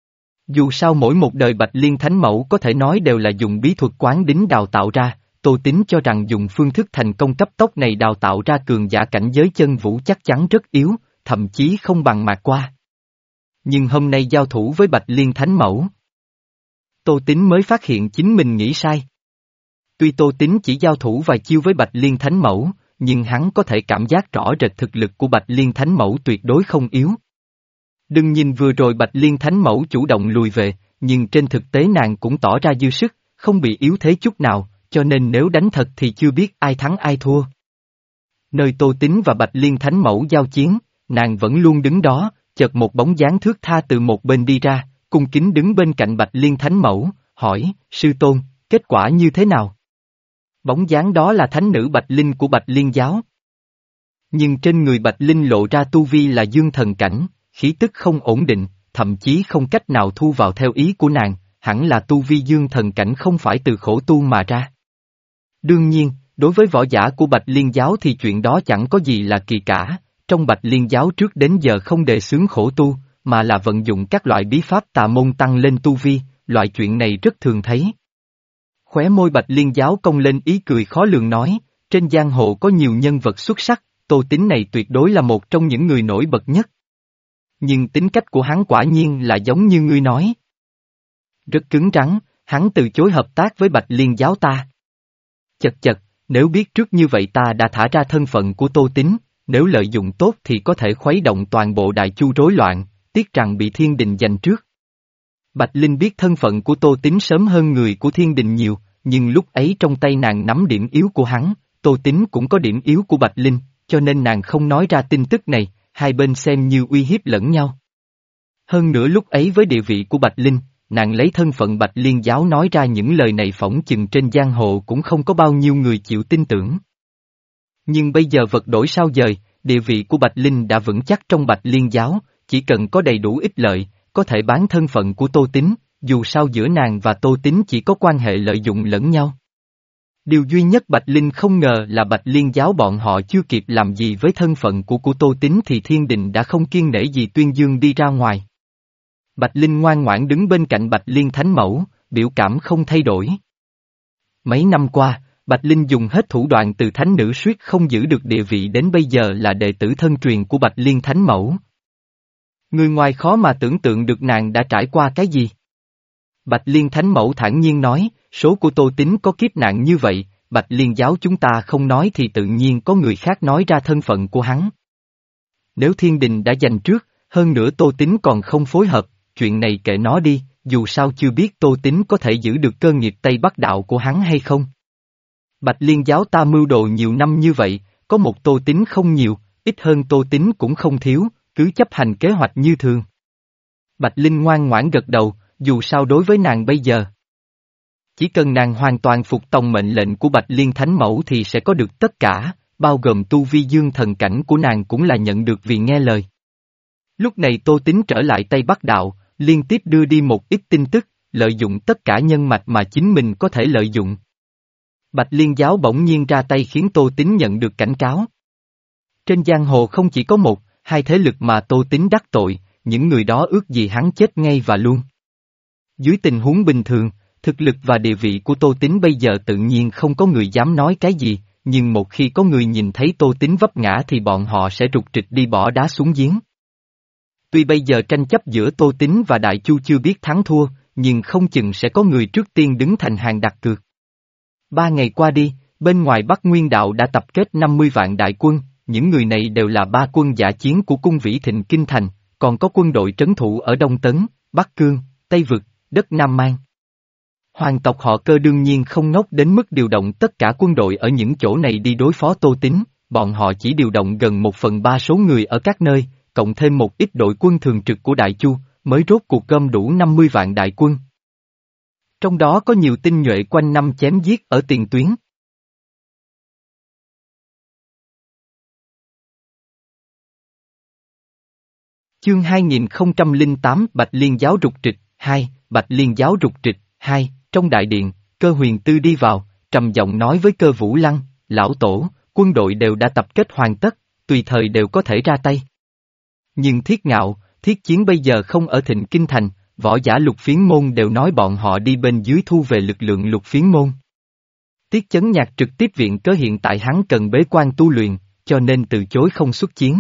Dù sao mỗi một đời Bạch Liên Thánh Mẫu có thể nói đều là dùng bí thuật quán đính đào tạo ra, Tô Tín cho rằng dùng phương thức thành công cấp tốc này đào tạo ra cường giả cảnh giới chân vũ chắc chắn rất yếu, thậm chí không bằng Mạc Qua. Nhưng hôm nay giao thủ với Bạch Liên Thánh Mẫu, Tô Tín mới phát hiện chính mình nghĩ sai. Tuy Tô Tín chỉ giao thủ vài chiêu với Bạch Liên Thánh Mẫu, nhưng hắn có thể cảm giác rõ rệt thực lực của Bạch Liên Thánh Mẫu tuyệt đối không yếu. Đừng nhìn vừa rồi Bạch Liên Thánh Mẫu chủ động lùi về, nhưng trên thực tế nàng cũng tỏ ra dư sức, không bị yếu thế chút nào, cho nên nếu đánh thật thì chưa biết ai thắng ai thua. Nơi Tô Tín và Bạch Liên Thánh Mẫu giao chiến, nàng vẫn luôn đứng đó, chợt một bóng dáng thướt tha từ một bên đi ra, cung kính đứng bên cạnh Bạch Liên Thánh Mẫu, hỏi, sư tôn, kết quả như thế nào? Bóng dáng đó là thánh nữ Bạch Linh của Bạch Liên giáo. Nhưng trên người Bạch Linh lộ ra tu vi là dương thần cảnh, khí tức không ổn định, thậm chí không cách nào thu vào theo ý của nàng, hẳn là tu vi dương thần cảnh không phải từ khổ tu mà ra. Đương nhiên, đối với võ giả của Bạch Liên giáo thì chuyện đó chẳng có gì là kỳ cả, trong Bạch Liên giáo trước đến giờ không đề xướng khổ tu, mà là vận dụng các loại bí pháp tà môn tăng lên tu vi, loại chuyện này rất thường thấy. Khóe môi Bạch Liên giáo cong lên ý cười khó lường nói, trên giang hồ có nhiều nhân vật xuất sắc, Tô Tín này tuyệt đối là một trong những người nổi bật nhất. Nhưng tính cách của hắn quả nhiên là giống như ngươi nói. Rất cứng rắn, hắn từ chối hợp tác với Bạch Liên giáo ta. Chật chật, nếu biết trước như vậy ta đã thả ra thân phận của Tô Tín, nếu lợi dụng tốt thì có thể khuấy động toàn bộ Đại Chu rối loạn, tiếc rằng bị Thiên Đình giành trước. Bạch Linh biết thân phận của Tô Tín sớm hơn người của Thiên Đình nhiều, nhưng lúc ấy trong tay nàng nắm điểm yếu của hắn, Tô Tín cũng có điểm yếu của Bạch Linh, cho nên nàng không nói ra tin tức này, hai bên xem như uy hiếp lẫn nhau. Hơn nữa lúc ấy với địa vị của Bạch Linh, nàng lấy thân phận Bạch Liên giáo nói ra những lời này phỏng chừng trên giang hồ cũng không có bao nhiêu người chịu tin tưởng. Nhưng bây giờ vật đổi sao dời, địa vị của Bạch Linh đã vững chắc trong Bạch Liên giáo, chỉ cần có đầy đủ ích lợi, có thể bán thân phận của Tô Tín, dù sao giữa nàng và Tô Tín chỉ có quan hệ lợi dụng lẫn nhau. Điều duy nhất Bạch Linh không ngờ là Bạch Liên giáo bọn họ chưa kịp làm gì với thân phận của của Tô Tín thì Thiên Đình đã không kiêng nể gì tuyên dương đi ra ngoài. Bạch Linh ngoan ngoãn đứng bên cạnh Bạch Liên Thánh Mẫu, biểu cảm không thay đổi. Mấy năm qua, Bạch Linh dùng hết thủ đoạn từ thánh nữ suýt không giữ được địa vị đến bây giờ là đệ tử thân truyền của Bạch Liên Thánh Mẫu. Người ngoài khó mà tưởng tượng được nàng đã trải qua cái gì. Bạch Liên Thánh Mẫu thản nhiên nói, số của Tô Tín có kiếp nạn như vậy, Bạch Liên giáo chúng ta không nói thì tự nhiên có người khác nói ra thân phận của hắn. Nếu Thiên Đình đã giành trước, hơn nữa Tô Tín còn không phối hợp, chuyện này kệ nó đi, dù sao chưa biết Tô Tín có thể giữ được cơ nghiệp Tây Bắc đạo của hắn hay không. Bạch Liên giáo ta mưu đồ nhiều năm như vậy, có một Tô Tín không nhiều, ít hơn Tô Tín cũng không thiếu, cứ chấp hành kế hoạch như thường. Bạch Linh ngoan ngoãn gật đầu, dù sao đối với nàng bây giờ. Chỉ cần nàng hoàn toàn phục tòng mệnh lệnh của Bạch Liên Thánh Mẫu thì sẽ có được tất cả, bao gồm tu vi dương thần cảnh của nàng cũng là nhận được vì nghe lời. Lúc này Tô Tín trở lại Tây Bắc đạo, liên tiếp đưa đi một ít tin tức, lợi dụng tất cả nhân mạch mà chính mình có thể lợi dụng. Bạch Liên giáo bỗng nhiên ra tay khiến Tô Tín nhận được cảnh cáo. Trên giang hồ không chỉ có một, hai thế lực mà Tô Tín đắc tội, những người đó ước gì hắn chết ngay và luôn. Dưới tình huống bình thường, thực lực và địa vị của Tô Tín bây giờ tự nhiên không có người dám nói cái gì, nhưng một khi có người nhìn thấy Tô Tín vấp ngã thì bọn họ sẽ rục rịch đi bỏ đá xuống giếng. Tuy bây giờ tranh chấp giữa Tô Tín và Đại Chu chưa biết thắng thua, nhưng không chừng sẽ có người trước tiên đứng thành hàng đặt cược. Ba ngày qua đi, bên ngoài Bắc Nguyên Đạo đã tập kết năm mươi vạn đại quân, những người này đều là ba quân dã chiến của cung Vĩ Thịnh Kinh Thành, còn có quân đội trấn thủ ở Đông Tấn, Bắc Cương, Tây Vực, đất Nam Mang. Hoàng tộc họ Cơ đương nhiên không ngốc đến mức điều động tất cả quân đội ở những chỗ này đi đối phó Tô Tín, bọn họ chỉ điều động gần một phần ba số người ở các nơi, cộng thêm một ít đội quân thường trực của Đại Chu, mới rốt cuộc gom đủ năm mươi vạn đại quân. Trong đó có nhiều tinh nhuệ quanh năm chém giết ở tiền tuyến. Chương hai nghìn không trăm lẻ tám Bạch Liên giáo rục trịch, hai, Bạch Liên giáo rục trịch, hai, trong đại điện, Cơ Huyền Tư đi vào, trầm giọng nói với Cơ Vũ Lăng, lão tổ, quân đội đều đã tập kết hoàn tất, tùy thời đều có thể ra tay. Nhưng Thiết Ngạo, Thiết Chiến bây giờ không ở Thịnh Kinh Thành, võ giả Lục Phiến Môn đều nói bọn họ đi bên dưới thu về lực lượng Lục Phiến Môn. Tiết Chấn Nhạc trực tiếp viện cớ hiện tại hắn cần bế quan tu luyện, cho nên từ chối không xuất chiến.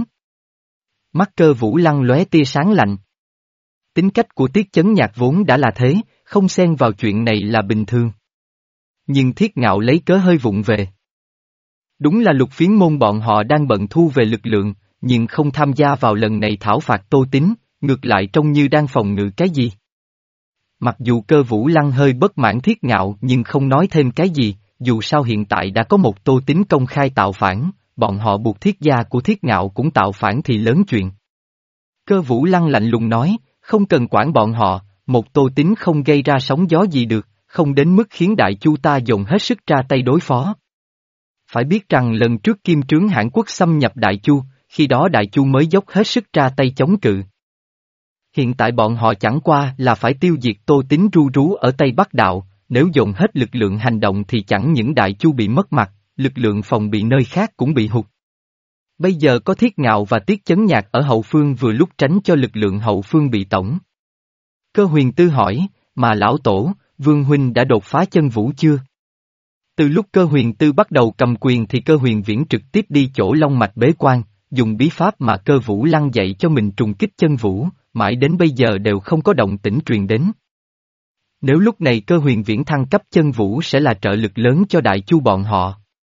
Mắt Cơ Vũ Lăng lóe tia sáng lạnh. Tính cách của Tiết Chấn Nhạc vốn đã là thế, không xen vào chuyện này là bình thường. Nhưng Thiết Ngạo lấy cớ hơi vụng về. Đúng là Lục Phiến Môn bọn họ đang bận thu về lực lượng, nhưng không tham gia vào lần này thảo phạt Tô Tín, ngược lại trông như đang phòng ngự cái gì. Mặc dù Cơ Vũ Lăng hơi bất mãn Thiết Ngạo nhưng không nói thêm cái gì, dù sao hiện tại đã có một Tô Tín công khai tạo phản, bọn họ buộc Thiết gia của Thiết Ngạo cũng tạo phản thì lớn chuyện. Cơ Vũ Lăng lạnh lùng nói, không cần quản bọn họ, một Tô Tín không gây ra sóng gió gì được, không đến mức khiến Đại Chu ta dồn hết sức ra tay đối phó. Phải biết rằng lần trước Kim Trướng Hãn Quốc xâm nhập Đại Chu, khi đó Đại Chu mới dốc hết sức ra tay chống cự. Hiện tại bọn họ chẳng qua là phải tiêu diệt Tô Tín ru rú ở Tây Bắc Đạo, nếu dồn hết lực lượng hành động thì chẳng những Đại Chu bị mất mặt, lực lượng phòng bị nơi khác cũng bị hụt. Bây giờ có Thiết Ngạo và Tiết Chấn Nhạc ở hậu phương vừa lúc tránh cho lực lượng hậu phương bị tổng. Cơ Huyền Tư hỏi, mà lão tổ, Vương Huynh đã đột phá chân vũ chưa? Từ lúc Cơ Huyền Tư bắt đầu cầm quyền thì Cơ Huyền Viễn trực tiếp đi chỗ Long Mạch bế quan, dùng bí pháp mà Cơ Vũ Lăng dạy cho mình trùng kích chân vũ, mãi đến bây giờ đều không có động tĩnh truyền đến. Nếu lúc này Cơ Huyền Viễn thăng cấp chân vũ sẽ là trợ lực lớn cho Đại Chu bọn họ.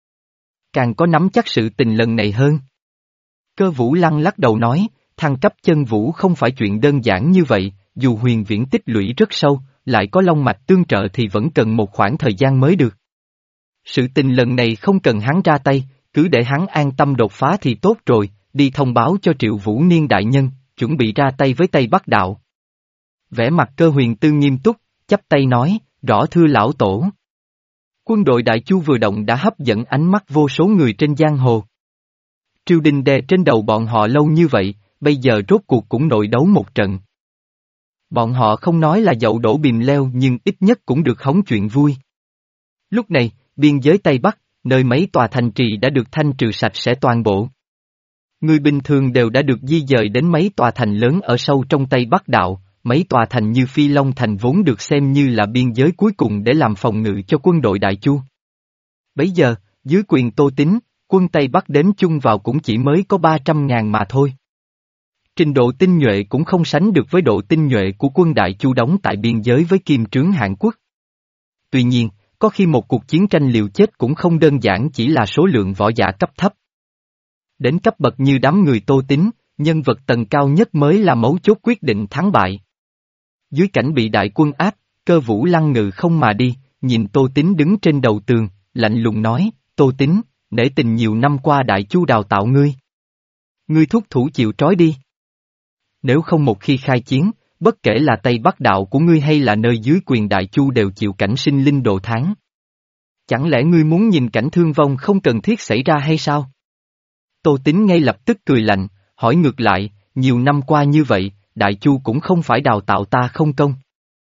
Càng có nắm chắc sự tình lần này hơn. Cơ Vũ Lăng lắc đầu nói, thăng cấp chân vũ không phải chuyện đơn giản như vậy, dù Huyền Viễn tích lũy rất sâu, lại có long mạch tương trợ thì vẫn cần một khoảng thời gian mới được. Sự tình lần này không cần hắn ra tay, cứ để hắn an tâm đột phá thì tốt rồi, đi thông báo cho Triệu Vũ Niên đại nhân, chuẩn bị ra tay với Tây Bắc Đạo. Vẻ mặt Cơ Huyền Tư nghiêm túc, chắp tay nói, rõ thưa lão tổ. Quân đội Đại Chu vừa động đã hấp dẫn ánh mắt vô số người trên giang hồ. Triều đình đè trên đầu bọn họ lâu như vậy, bây giờ rốt cuộc cũng nội đấu một trận. Bọn họ không nói là dậu đổ bìm leo nhưng ít nhất cũng được hóng chuyện vui. Lúc này, biên giới Tây Bắc, nơi mấy tòa thành trì đã được thanh trừ sạch sẽ toàn bộ. Người bình thường đều đã được di dời đến mấy tòa thành lớn ở sâu trong Tây Bắc Đạo, mấy tòa thành như Phi Long Thành vốn được xem như là biên giới cuối cùng để làm phòng ngự cho quân đội Đại Chu. Bấy giờ, dưới quyền Tô Tín, quân Tây Bắc đếm chung vào cũng chỉ mới có ba trăm ngàn mà thôi. Trình độ tinh nhuệ cũng không sánh được với độ tinh nhuệ của quân Đại Chu đóng tại biên giới với Kim Trướng Hãn Quốc. Tuy nhiên, có khi một cuộc chiến tranh liều chết cũng không đơn giản chỉ là số lượng võ giả cấp thấp. Đến cấp bậc như đám người Tô Tín, nhân vật tầng cao nhất mới là mấu chốt quyết định thắng bại. Dưới cảnh bị đại quân áp, Cơ Vũ Lăng ngự không mà đi, nhìn Tô Tín đứng trên đầu tường, lạnh lùng nói, Tô Tín, nể tình nhiều năm qua Đại Chu đào tạo ngươi. Ngươi thúc thủ chịu trói đi. Nếu không một khi khai chiến, bất kể là Tây Bắc Đạo của ngươi hay là nơi dưới quyền Đại Chu đều chịu cảnh sinh linh đồ tháng. Chẳng lẽ ngươi muốn nhìn cảnh thương vong không cần thiết xảy ra hay sao? Tô Tín ngay lập tức cười lạnh, hỏi ngược lại, nhiều năm qua như vậy, Đại Chu cũng không phải đào tạo ta không công.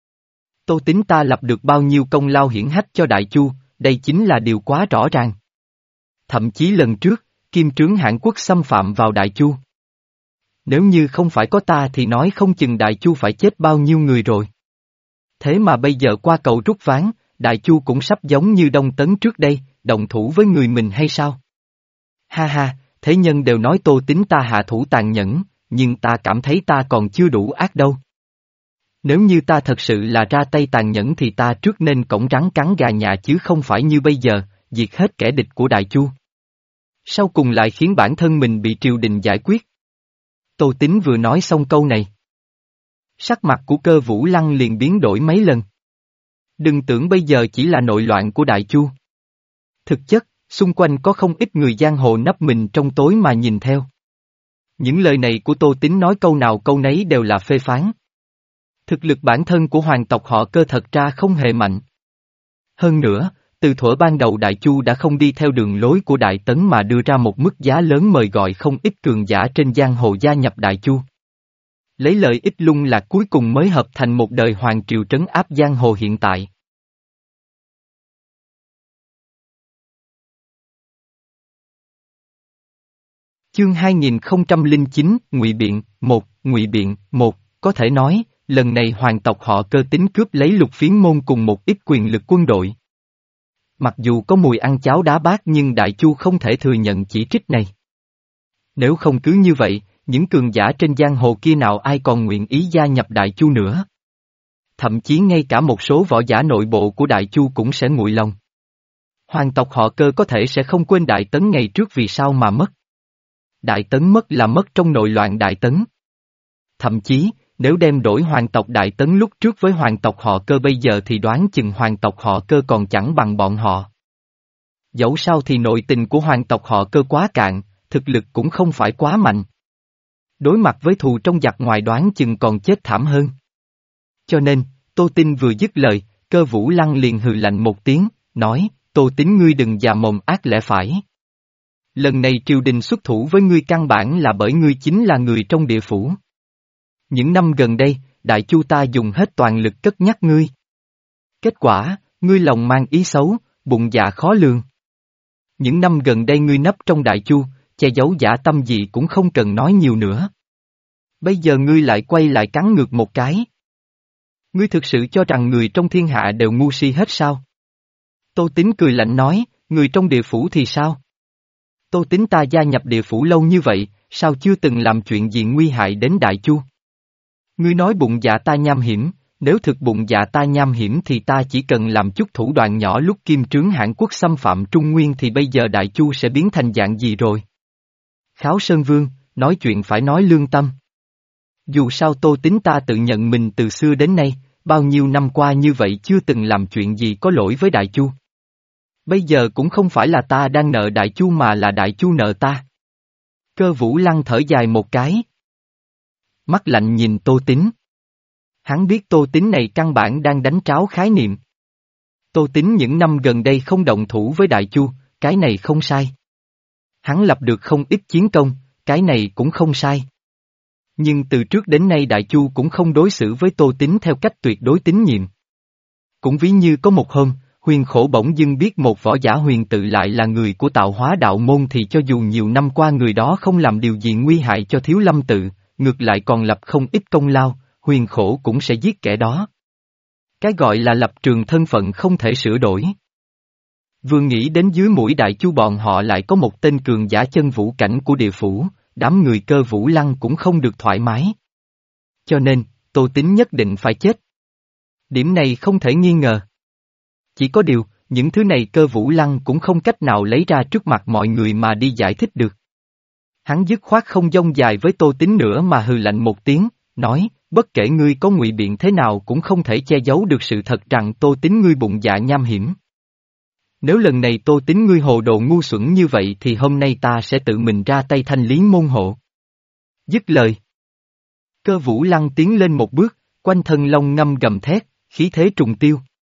Tô Tín ta lập được bao nhiêu công lao hiển hách cho Đại Chu, đây chính là điều quá rõ ràng. Thậm chí lần trước, Kim Trướng Hãn Quốc xâm phạm vào Đại Chu. Nếu như không phải có ta thì nói không chừng Đại Chu phải chết bao nhiêu người rồi. Thế mà bây giờ qua cầu rút ván, Đại Chu cũng sắp giống như Đông Tấn trước đây, động thủ với người mình hay sao? Ha ha, thế nhân đều nói Tô Tín ta hạ thủ tàn nhẫn, nhưng ta cảm thấy ta còn chưa đủ ác đâu. Nếu như ta thật sự là ra tay tàn nhẫn thì ta trước nên cổng rắn cắn gà nhà chứ không phải như bây giờ, diệt hết kẻ địch của Đại Chu. Sau cùng lại khiến bản thân mình bị triều đình giải quyết. Tô Tín vừa nói xong câu này. Sắc mặt của Cơ Vũ Lăng liền biến đổi mấy lần. Đừng tưởng bây giờ chỉ là nội loạn của Đại Chu. Thực chất, xung quanh có không ít người giang hồ nấp mình trong tối mà nhìn theo. Những lời này của Tô Tín nói câu nào câu nấy đều là phê phán. Thực lực bản thân của hoàng tộc họ Cơ thật ra không hề mạnh. Hơn nữa, từ thuở ban đầu Đại Chu đã không đi theo đường lối của Đại Tấn mà đưa ra một mức giá lớn mời gọi không ít cường giả trên giang hồ gia nhập Đại Chu. Lấy lợi ích lung lạc cuối cùng mới hợp thành một đời hoàng triều trấn áp giang hồ hiện tại. Chương hai nghìn không trăm lẻ chín, Ngụy Biện, một, Ngụy Biện, một, có thể nói, lần này hoàng tộc họ Cơ tính cướp lấy Lục Phiến môn cùng một ít quyền lực quân đội. Mặc dù có mùi ăn cháo đá bát nhưng Đại Chu không thể thừa nhận chỉ trích này. Nếu không cứ như vậy, những cường giả trên giang hồ kia nào ai còn nguyện ý gia nhập Đại Chu nữa. Thậm chí ngay cả một số võ giả nội bộ của Đại Chu cũng sẽ nguội lòng. Hoàng tộc họ Cơ có thể sẽ không quên Đại Tấn ngày trước vì sao mà mất. Đại Tấn mất là mất trong nội loạn Đại Tấn. Thậm chí, nếu đem đổi hoàng tộc Đại Tấn lúc trước với hoàng tộc họ Cơ bây giờ thì đoán chừng hoàng tộc họ Cơ còn chẳng bằng bọn họ. Dẫu sao thì nội tình của hoàng tộc họ Cơ quá cạn, thực lực cũng không phải quá mạnh. Đối mặt với thù trong giặc ngoài đoán chừng còn chết thảm hơn. Cho nên, Tô Tín vừa dứt lời, Cơ Vũ Lăng liền hừ lạnh một tiếng, nói, Tô Tín ngươi đừng già mồm ác lẽ phải. Lần này triều đình xuất thủ với ngươi căn bản là bởi ngươi chính là người trong địa phủ. Những năm gần đây, Đại Chu ta dùng hết toàn lực cất nhắc ngươi. Kết quả, ngươi lòng mang ý xấu, bụng dạ khó lường. Những năm gần đây ngươi nấp trong Đại Chu, che giấu dã tâm gì cũng không cần nói nhiều nữa. Bây giờ ngươi lại quay lại cắn ngược một cái. Ngươi thực sự cho rằng người trong thiên hạ đều ngu si hết sao? Tô Tín cười lạnh nói, người trong địa phủ thì sao? Tô Tín ta gia nhập địa phủ lâu như vậy, sao chưa từng làm chuyện gì nguy hại đến Đại Chu? Ngươi nói bụng dạ ta nham hiểm, nếu thực bụng dạ ta nham hiểm thì ta chỉ cần làm chút thủ đoạn nhỏ lúc Kim Trướng Hãn Quốc xâm phạm Trung Nguyên thì bây giờ Đại Chu sẽ biến thành dạng gì rồi? Kháo Sơn Vương, nói chuyện phải nói lương tâm. Dù sao Tô Tín ta tự nhận mình từ xưa đến nay, bao nhiêu năm qua như vậy chưa từng làm chuyện gì có lỗi với Đại Chu. Bây giờ cũng không phải là ta đang nợ Đại Chu mà là Đại Chu nợ ta. Cơ Vũ Lăng thở dài một cái. Mắt lạnh nhìn Tô Tín. Hắn biết Tô Tín này căn bản đang đánh tráo khái niệm. Tô Tín những năm gần đây không động thủ với Đại Chu, cái này không sai. Hắn lập được không ít chiến công, cái này cũng không sai. Nhưng từ trước đến nay Đại Chu cũng không đối xử với Tô Tín theo cách tuyệt đối tín nhiệm. Cũng ví như có một hôm, Huyền Khổ bỗng dưng biết một võ giả huyền tự lại là người của Tạo Hóa đạo môn thì cho dù nhiều năm qua người đó không làm điều gì nguy hại cho Thiếu Lâm tự, ngược lại còn lập không ít công lao, Huyền Khổ cũng sẽ giết kẻ đó. Cái gọi là lập trường thân phận không thể sửa đổi. Vừa nghĩ đến dưới mũi Đại Chu bọn họ lại có một tên cường giả chân vũ cảnh của địa phủ, đám người Cơ Vũ Lăng cũng không được thoải mái. Cho nên, Tô Tín nhất định phải chết. Điểm này không thể nghi ngờ. Chỉ có điều, những thứ này Cơ Vũ Lăng cũng không cách nào lấy ra trước mặt mọi người mà đi giải thích được. Hắn dứt khoát không dông dài với Tô Tín nữa mà hừ lạnh một tiếng, nói, bất kể ngươi có ngụy biện thế nào cũng không thể che giấu được sự thật rằng Tô Tín ngươi bụng dạ nham hiểm. Nếu lần này Tô Tín ngươi hồ đồ ngu xuẩn như vậy thì hôm nay ta sẽ tự mình ra tay thanh lý môn hộ. Dứt lời. Cơ Vũ Lăng tiến lên một bước, quanh thân long ngâm gầm thét, khí thế trùng tiêu.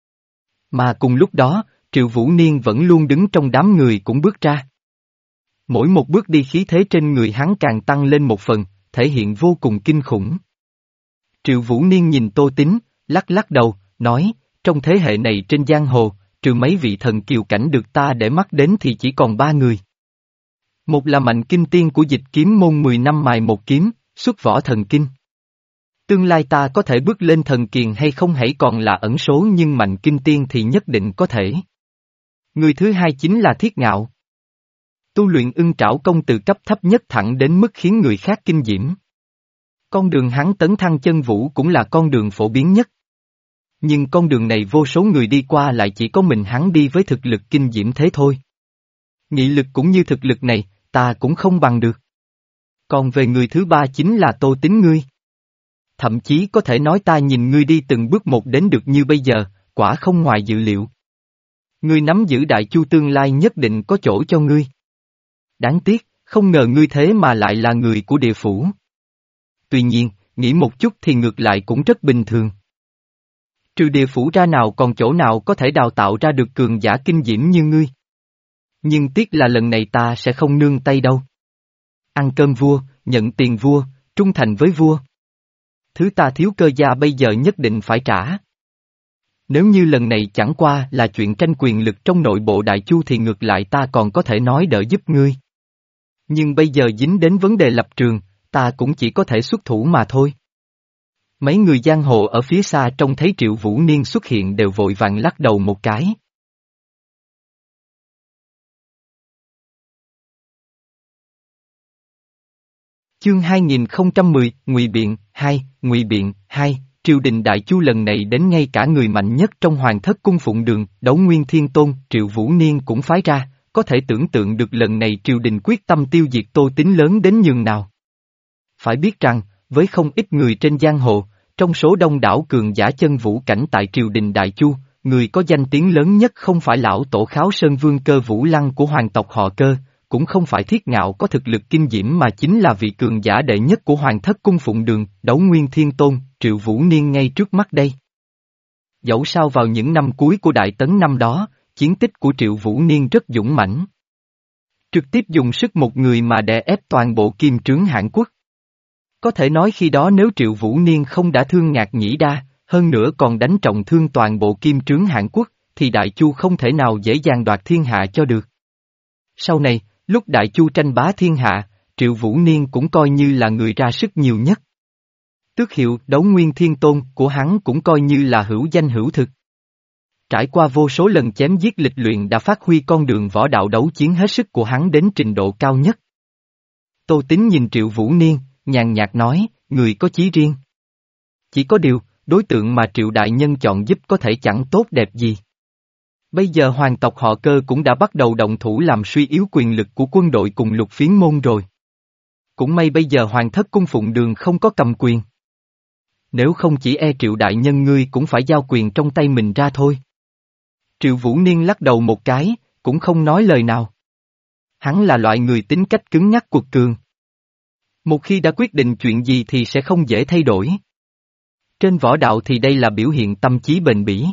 Mà cùng lúc đó, Triệu Vũ Niên vẫn luôn đứng trong đám người cũng bước ra. Mỗi một bước đi khí thế trên người hắn càng tăng lên một phần, thể hiện vô cùng kinh khủng. Triệu Vũ Niên nhìn Tô Tín, lắc lắc đầu, nói, trong thế hệ này trên giang hồ, trừ mấy vị thần kiều cảnh được ta để mắt đến thì chỉ còn ba người. Một là Mạnh Kim Tiên của Dịch Kiếm môn mười năm mài một kiếm, Xuất võ thần kinh. Tương lai ta có thể bước lên thần kiền hay không hãy còn là ẩn số nhưng mạnh kinh tiên thì nhất định có thể. Người thứ hai chính là Thiết Ngạo. Tu luyện ưng trảo công từ cấp thấp nhất thẳng đến mức khiến người khác kinh diễm. Con đường hắn tấn thăng chân vũ cũng là con đường phổ biến nhất. Nhưng con đường này vô số người đi qua lại chỉ có mình hắn đi với thực lực kinh diễm thế thôi. Nghị lực cũng như thực lực này, ta cũng không bằng được. Còn về người thứ ba chính là Tô Tín ngươi. Thậm chí có thể nói ta nhìn ngươi đi từng bước một đến được như bây giờ, quả không ngoài dự liệu. Ngươi nắm giữ đại chu tương lai nhất định có chỗ cho ngươi. Đáng tiếc, không ngờ ngươi thế mà lại là người của địa phủ. Tuy nhiên, nghĩ một chút thì ngược lại cũng rất bình thường. Trừ địa phủ ra nào còn chỗ nào có thể đào tạo ra được cường giả kinh diễm như ngươi. Nhưng tiếc là lần này ta sẽ không nương tay đâu. Ăn cơm vua, nhận tiền vua, trung thành với vua. Thứ ta thiếu cơ gia bây giờ nhất định phải trả. Nếu như lần này chẳng qua là chuyện tranh quyền lực trong nội bộ đại chu thì ngược lại ta còn có thể nói đỡ giúp ngươi. Nhưng bây giờ dính đến vấn đề lập trường, ta cũng chỉ có thể xuất thủ mà thôi. Mấy người giang hồ ở phía xa trông thấy Triệu Vũ Niên xuất hiện đều vội vàng lắc đầu một cái. Chương hai nghìn không trăm mười, Ngụy Biện, hai, Ngụy Biện, hai, triều đình đại chu lần này đến ngay cả người mạnh nhất trong hoàng thất cung phụng đường, Đấu Nguyên Thiên Tôn, Triệu Vũ Niên cũng phái ra, có thể tưởng tượng được lần này triều đình quyết tâm tiêu diệt Tô Tín lớn đến nhường nào. Phải biết rằng, với không ít người trên giang hồ, trong số đông đảo cường giả chân vũ cảnh tại triều đình đại chu, người có danh tiếng lớn nhất không phải lão tổ Kháo Sơn Vương Cơ Vũ Lăng của hoàng tộc họ Cơ, cũng không phải Thiết Ngạo có thực lực kinh diễm mà chính là vị cường giả đệ nhất của hoàng thất cung phụng đường, Đấu Nguyên Thiên Tôn, Triệu Vũ Niên ngay trước mắt đây. Dẫu sao vào những năm cuối của Đại Tấn năm đó, chiến tích của Triệu Vũ Niên rất dũng mãnh. Trực tiếp dùng sức một người mà đè ép toàn bộ kim trướng Hãn Quốc. Có thể nói khi đó nếu Triệu Vũ Niên không đã thương Ngạc Nhĩ Đa, hơn nữa còn đánh trọng thương toàn bộ kim trướng Hãn Quốc, thì Đại Chu không thể nào dễ dàng đoạt thiên hạ cho được. Sau này, lúc Đại Chu tranh bá thiên hạ, Triệu Vũ Niên cũng coi như là người ra sức nhiều nhất. Tước hiệu Đấu Nguyên Thiên Tôn của hắn cũng coi như là hữu danh hữu thực. Trải qua vô số lần chém giết lịch luyện đã phát huy con đường võ đạo đấu chiến hết sức của hắn đến trình độ cao nhất. Tô Tín nhìn Triệu Vũ Niên, nhàn nhạt nói, người có chí riêng. Chỉ có điều, đối tượng mà Triệu Đại Nhân chọn giúp có thể chẳng tốt đẹp gì. Bây giờ hoàng tộc họ Cơ cũng đã bắt đầu động thủ làm suy yếu quyền lực của quân đội cùng Lục Phiến môn rồi. Cũng may bây giờ hoàng thất cung phụng đường không có cầm quyền. Nếu không chỉ e Triệu Đại Nhân ngươi cũng phải giao quyền trong tay mình ra thôi. Triệu Vũ Niên lắc đầu một cái, cũng không nói lời nào. Hắn là loại người tính cách cứng nhắc quật cường. Một khi đã quyết định chuyện gì thì sẽ không dễ thay đổi. Trên võ đạo thì đây là biểu hiện tâm trí bền bỉ.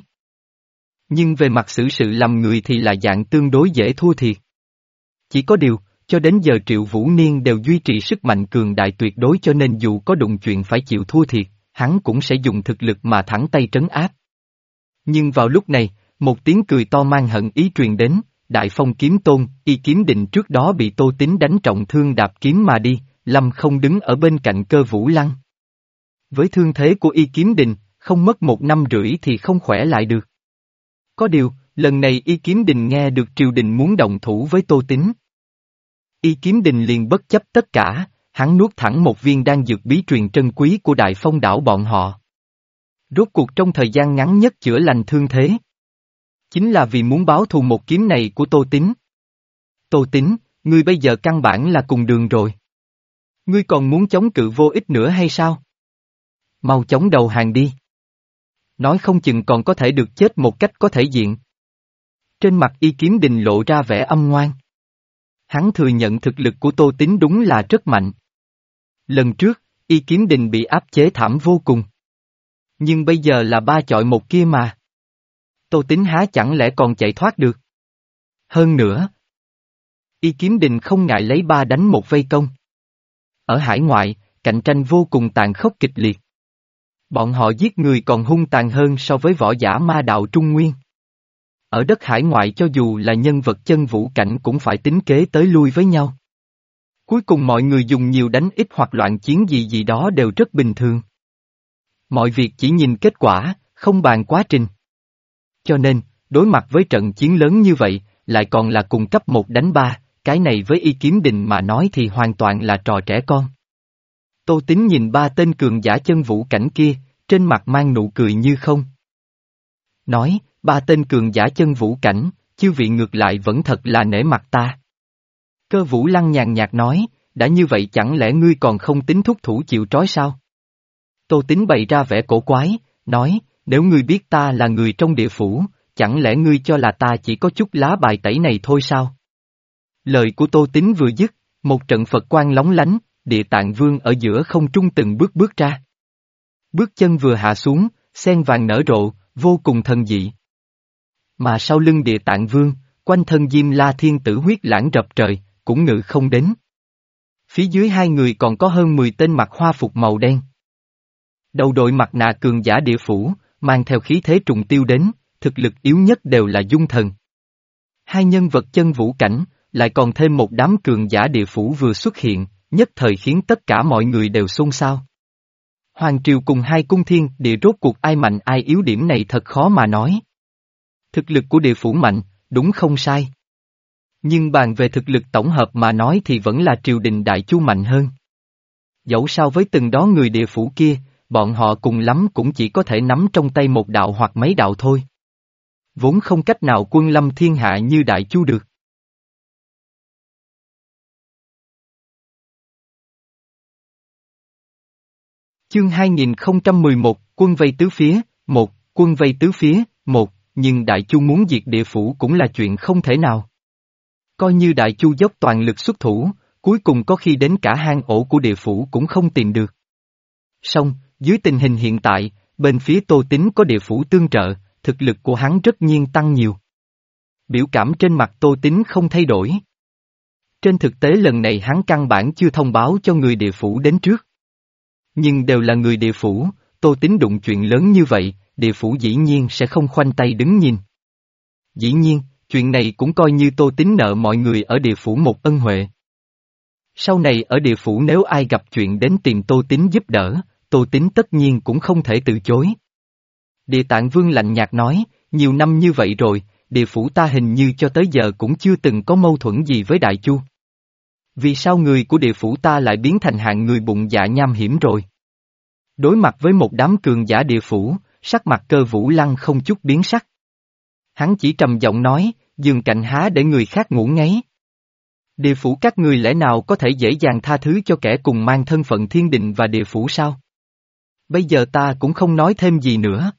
Nhưng về mặt xử sự làm người thì là dạng tương đối dễ thua thiệt. Chỉ có điều, cho đến giờ Triệu Vũ Niên đều duy trì sức mạnh cường đại tuyệt đối cho nên dù có đụng chuyện phải chịu thua thiệt, hắn cũng sẽ dùng thực lực mà thẳng tay trấn áp. Nhưng vào lúc này, một tiếng cười to mang hận ý truyền đến, Đại Phong Kiếm Tôn, Y Kiếm Định trước đó bị Tô Tín đánh trọng thương đạp kiếm mà đi, Lâm không đứng ở bên cạnh Cơ Vũ Lăng. Với thương thế của Y Kiếm Định, không mất một năm rưỡi thì không khỏe lại được. Có điều, lần này Y Kiếm Định nghe được triều đình muốn động thủ với Tô Tín. Y Kiếm Định liền bất chấp tất cả, hắn nuốt thẳng một viên đan dược bí truyền trân quý của Đại Phong đảo bọn họ. Rốt cuộc trong thời gian ngắn nhất chữa lành thương thế. Chính là vì muốn báo thù một kiếm này của Tô Tín. Tô Tín, ngươi bây giờ căn bản là cùng đường rồi. Ngươi còn muốn chống cự vô ích nữa hay sao? Mau chống đầu hàng đi. Nói không chừng còn có thể được chết một cách có thể diện. Trên mặt Y Kiếm Định lộ ra vẻ âm ngoan. Hắn thừa nhận thực lực của Tô Tín đúng là rất mạnh. Lần trước, Y Kiếm Định bị áp chế thảm vô cùng. Nhưng bây giờ là ba chọi một kia mà. Tô Tín há chẳng lẽ còn chạy thoát được. Hơn nữa, Y Kiếm Định không ngại lấy ba đánh một vây công. Ở hải ngoại, cạnh tranh vô cùng tàn khốc kịch liệt. Bọn họ giết người còn hung tàn hơn so với võ giả ma đạo Trung Nguyên. Ở đất hải ngoại cho dù là nhân vật chân vũ cảnh cũng phải tính kế tới lui với nhau. Cuối cùng mọi người dùng nhiều đánh ít hoặc loạn chiến gì gì đó đều rất bình thường. Mọi việc chỉ nhìn kết quả, không bàn quá trình. Cho nên, đối mặt với trận chiến lớn như vậy, lại còn là cùng cấp một đánh ba, cái này với Y Kiếm Đình mà nói thì hoàn toàn là trò trẻ con. Tô Tín nhìn ba tên cường giả chân vũ cảnh kia, trên mặt mang nụ cười như không. Nói, ba tên cường giả chân vũ cảnh, chư vị ngược lại vẫn thật là nể mặt ta. Cơ Vũ Lăng nhàn nhạt nói, đã như vậy chẳng lẽ ngươi còn không tính thúc thủ chịu trói sao? Tô Tín bày ra vẻ cổ quái, nói, nếu ngươi biết ta là người trong địa phủ, chẳng lẽ ngươi cho là ta chỉ có chút lá bài tẩy này thôi sao? Lời của Tô Tín vừa dứt, một trận Phật quang lóng lánh, Địa Tạng Vương ở giữa không trung từng bước bước ra. Bước chân vừa hạ xuống, sen vàng nở rộ, vô cùng thần dị. Mà sau lưng Địa Tạng Vương, quanh thân Diêm La Thiên Tử huyết lãng rập trời, cũng ngự không đến. Phía dưới hai người còn có hơn mười tên mặc hoa phục màu đen. Đầu đội mặt nạ cường giả địa phủ, mang theo khí thế trùng tiêu đến, thực lực yếu nhất đều là dung thần. Hai nhân vật chân vũ cảnh, lại còn thêm một đám cường giả địa phủ vừa xuất hiện, nhất thời khiến tất cả mọi người đều xôn xao. Hoàng triều cùng hai cung thiên địa rốt cuộc ai mạnh ai yếu điểm này thật khó mà nói. Thực lực của địa phủ mạnh, đúng không sai. Nhưng bàn về thực lực tổng hợp mà nói thì vẫn là triều đình Đại Chu mạnh hơn. Dẫu sao với từng đó người địa phủ kia, bọn họ cùng lắm cũng chỉ có thể nắm trong tay một đạo hoặc mấy đạo thôi. Vốn không cách nào quân lâm thiên hạ như Đại Chu được. Chương hai nghìn không trăm mười một, quân vây tứ phía, một, quân vây tứ phía, một, nhưng Đại Chu muốn diệt địa phủ cũng là chuyện không thể nào. Coi như Đại Chu dốc toàn lực xuất thủ, cuối cùng có khi đến cả hang ổ của địa phủ cũng không tìm được. Song, dưới tình hình hiện tại, bên phía Tô Tín có địa phủ tương trợ, thực lực của hắn rất nhiên tăng nhiều. Biểu cảm trên mặt Tô Tín không thay đổi. Trên thực tế lần này hắn căn bản chưa thông báo cho người địa phủ đến trước. Nhưng đều là người địa phủ, Tô Tín đụng chuyện lớn như vậy, địa phủ dĩ nhiên sẽ không khoanh tay đứng nhìn. Dĩ nhiên, chuyện này cũng coi như Tô Tín nợ mọi người ở địa phủ một ân huệ. Sau này ở địa phủ nếu ai gặp chuyện đến tìm Tô Tín giúp đỡ, Tô Tín tất nhiên cũng không thể từ chối. Địa Tạng Vương lạnh nhạt nói, nhiều năm như vậy rồi, địa phủ ta hình như cho tới giờ cũng chưa từng có mâu thuẫn gì với Đại Chu. Vì sao người của địa phủ ta lại biến thành hạng người bụng dạ nham hiểm rồi? Đối mặt với một đám cường giả địa phủ, sắc mặt Cơ Vũ Lăng không chút biến sắc. Hắn chỉ trầm giọng nói, giường cạnh há để người khác ngủ ngáy. Địa phủ các người lẽ nào có thể dễ dàng tha thứ cho kẻ cùng mang thân phận thiên đình và địa phủ sao? Bây giờ ta cũng không nói thêm gì nữa.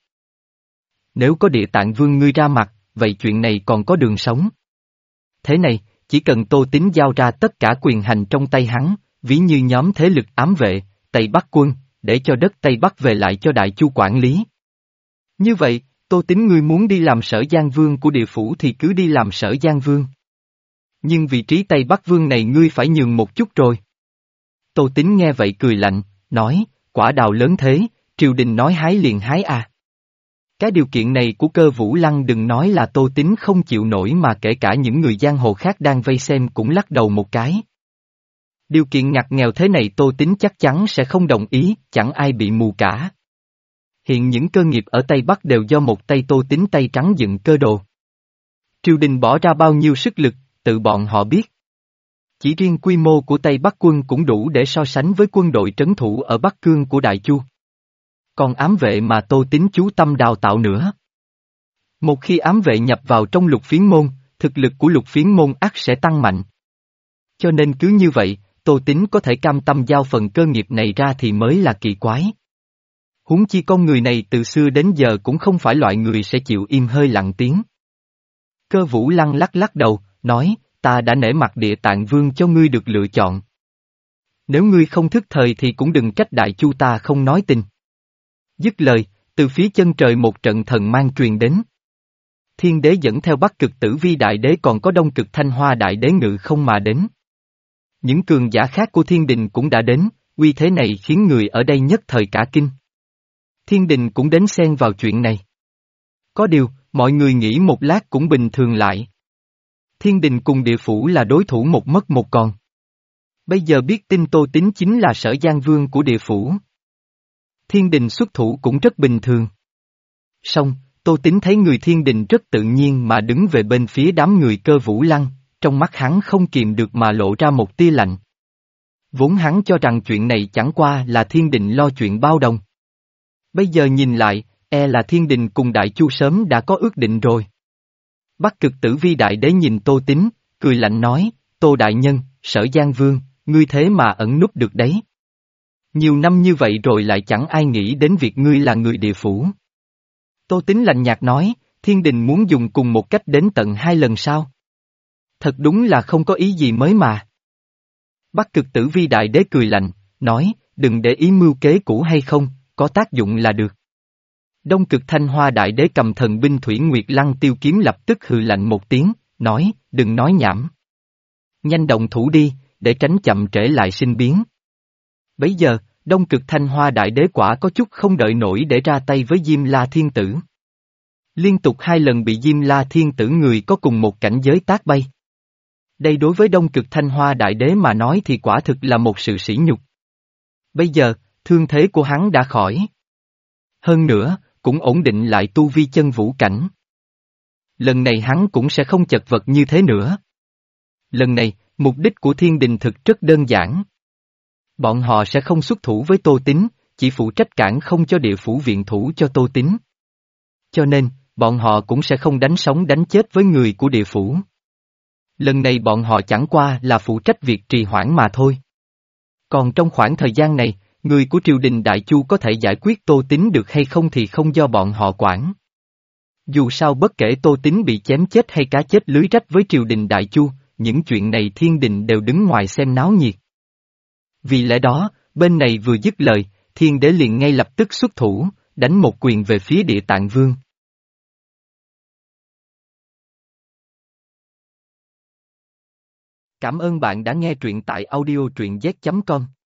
Nếu có Địa Tạng Vương ngươi ra mặt, vậy chuyện này còn có đường sống. Thế này, chỉ cần Tô Tín giao ra tất cả quyền hành trong tay hắn, ví như nhóm thế lực ám vệ, Tây Bắc quân, để cho đất Tây Bắc về lại cho Đại Chu quản lý. Như vậy, Tô Tín ngươi muốn đi làm Sở Giang Vương của địa phủ thì cứ đi làm Sở Giang Vương. Nhưng vị trí Tây Bắc Vương này ngươi phải nhường một chút rồi. Tô Tín nghe vậy cười lạnh, nói, quả đào lớn thế, triều đình nói hái liền hái à. Cái điều kiện này của Cơ Vũ Lăng đừng nói là Tô Tín không chịu nổi mà kể cả những người giang hồ khác đang vây xem cũng lắc đầu một cái. Điều kiện ngặt nghèo thế này Tô Tín chắc chắn sẽ không đồng ý, chẳng ai bị mù cả. Hiện những cơ nghiệp ở Tây Bắc đều do một tay Tô Tín tay trắng dựng cơ đồ. Triều đình bỏ ra bao nhiêu sức lực, tự bọn họ biết. Chỉ riêng quy mô của Tây Bắc quân cũng đủ để so sánh với quân đội trấn thủ ở Bắc Cương của Đại Chu. Còn ám vệ mà Tô Tín chú tâm đào tạo nữa. Một khi ám vệ nhập vào trong Lục Phiến môn, thực lực của Lục Phiến môn ắt sẽ tăng mạnh. Cho nên cứ như vậy, Tô Tín có thể cam tâm giao phần cơ nghiệp này ra thì mới là kỳ quái. Huống chi con người này từ xưa đến giờ cũng không phải loại người sẽ chịu im hơi lặng tiếng. Cơ Vũ Lăng lắc lắc đầu, nói, ta đã nể mặt Địa Tạng Vương cho ngươi được lựa chọn. Nếu ngươi không thức thời thì cũng đừng trách Đại Chu ta không nói tình. Dứt lời, từ phía chân trời một trận thần mang truyền đến. Thiên đế dẫn theo Bắc Cực Tử Vi Đại Đế còn có Đông Cực Thanh Hoa Đại Đế ngự không mà đến. Những cường giả khác của thiên đình cũng đã đến, uy thế này khiến người ở đây nhất thời cả kinh. Thiên đình cũng đến xen vào chuyện này. Có điều, mọi người nghĩ một lát cũng bình thường lại. Thiên đình cùng địa phủ là đối thủ một mất một còn. Bây giờ biết tin Tô Tín chính là Sở Giang Vương của địa phủ. Thiên đình xuất thủ cũng rất bình thường. Song, Tô Tín thấy người thiên đình rất tự nhiên mà đứng về bên phía đám người Cơ Vũ Lăng, trong mắt hắn không kìm được mà lộ ra một tia lạnh. Vốn hắn cho rằng chuyện này chẳng qua là thiên đình lo chuyện bao đồng. Bây giờ nhìn lại, e là thiên đình cùng Đại Chu sớm đã có ước định rồi. Bắc Cực Tử Vi Đại Đế nhìn Tô Tín, cười lạnh nói, Tô Đại Nhân, Sở Giang Vương, ngươi thế mà ẩn núp được đấy. Nhiều năm như vậy rồi lại chẳng ai nghĩ đến việc ngươi là người địa phủ. Tô Tín lạnh nhạt nói, thiên đình muốn dùng cùng một cách đến tận hai lần sao? Thật đúng là không có ý gì mới mà. Bắc Cực Tử Vi Đại Đế cười lạnh, nói, đừng để ý mưu kế cũ hay không, có tác dụng là được. Đông Cực Thanh Hoa Đại Đế cầm thần binh Thủy Nguyệt Lăng Tiêu Kiếm lập tức hừ lạnh một tiếng, nói, đừng nói nhảm. Nhanh động thủ đi, để tránh chậm trễ lại sinh biến. Bấy giờ, Đông Cực Thanh Hoa Đại Đế quả có chút không đợi nổi để ra tay với Diêm La Thiên Tử. Liên tục hai lần bị Diêm La Thiên Tử người có cùng một cảnh giới tác bay. Đây đối với Đông Cực Thanh Hoa Đại Đế mà nói thì quả thực là một sự sỉ nhục. Bây giờ, thương thế của hắn đã khỏi. Hơn nữa, cũng ổn định lại tu vi chân vũ cảnh. Lần này hắn cũng sẽ không chật vật như thế nữa. Lần này, mục đích của thiên đình thực rất đơn giản. Bọn họ sẽ không xuất thủ với Tô Tín, chỉ phụ trách cản không cho địa phủ viện thủ cho Tô Tín. Cho nên, bọn họ cũng sẽ không đánh sống đánh chết với người của địa phủ. Lần này bọn họ chẳng qua là phụ trách việc trì hoãn mà thôi. Còn trong khoảng thời gian này, người của triều đình Đại Chu có thể giải quyết Tô Tín được hay không thì không do bọn họ quản. Dù sao bất kể Tô Tín bị chém chết hay cá chết lưới rách với triều đình Đại Chu, những chuyện này thiên đình đều đứng ngoài xem náo nhiệt. Vì lẽ đó, bên này vừa dứt lời, thiên đế liền ngay lập tức xuất thủ, đánh một quyền về phía Địa Tạng Vương. Cảm ơn bạn đã nghe truyện tại audio truyện z chấm com.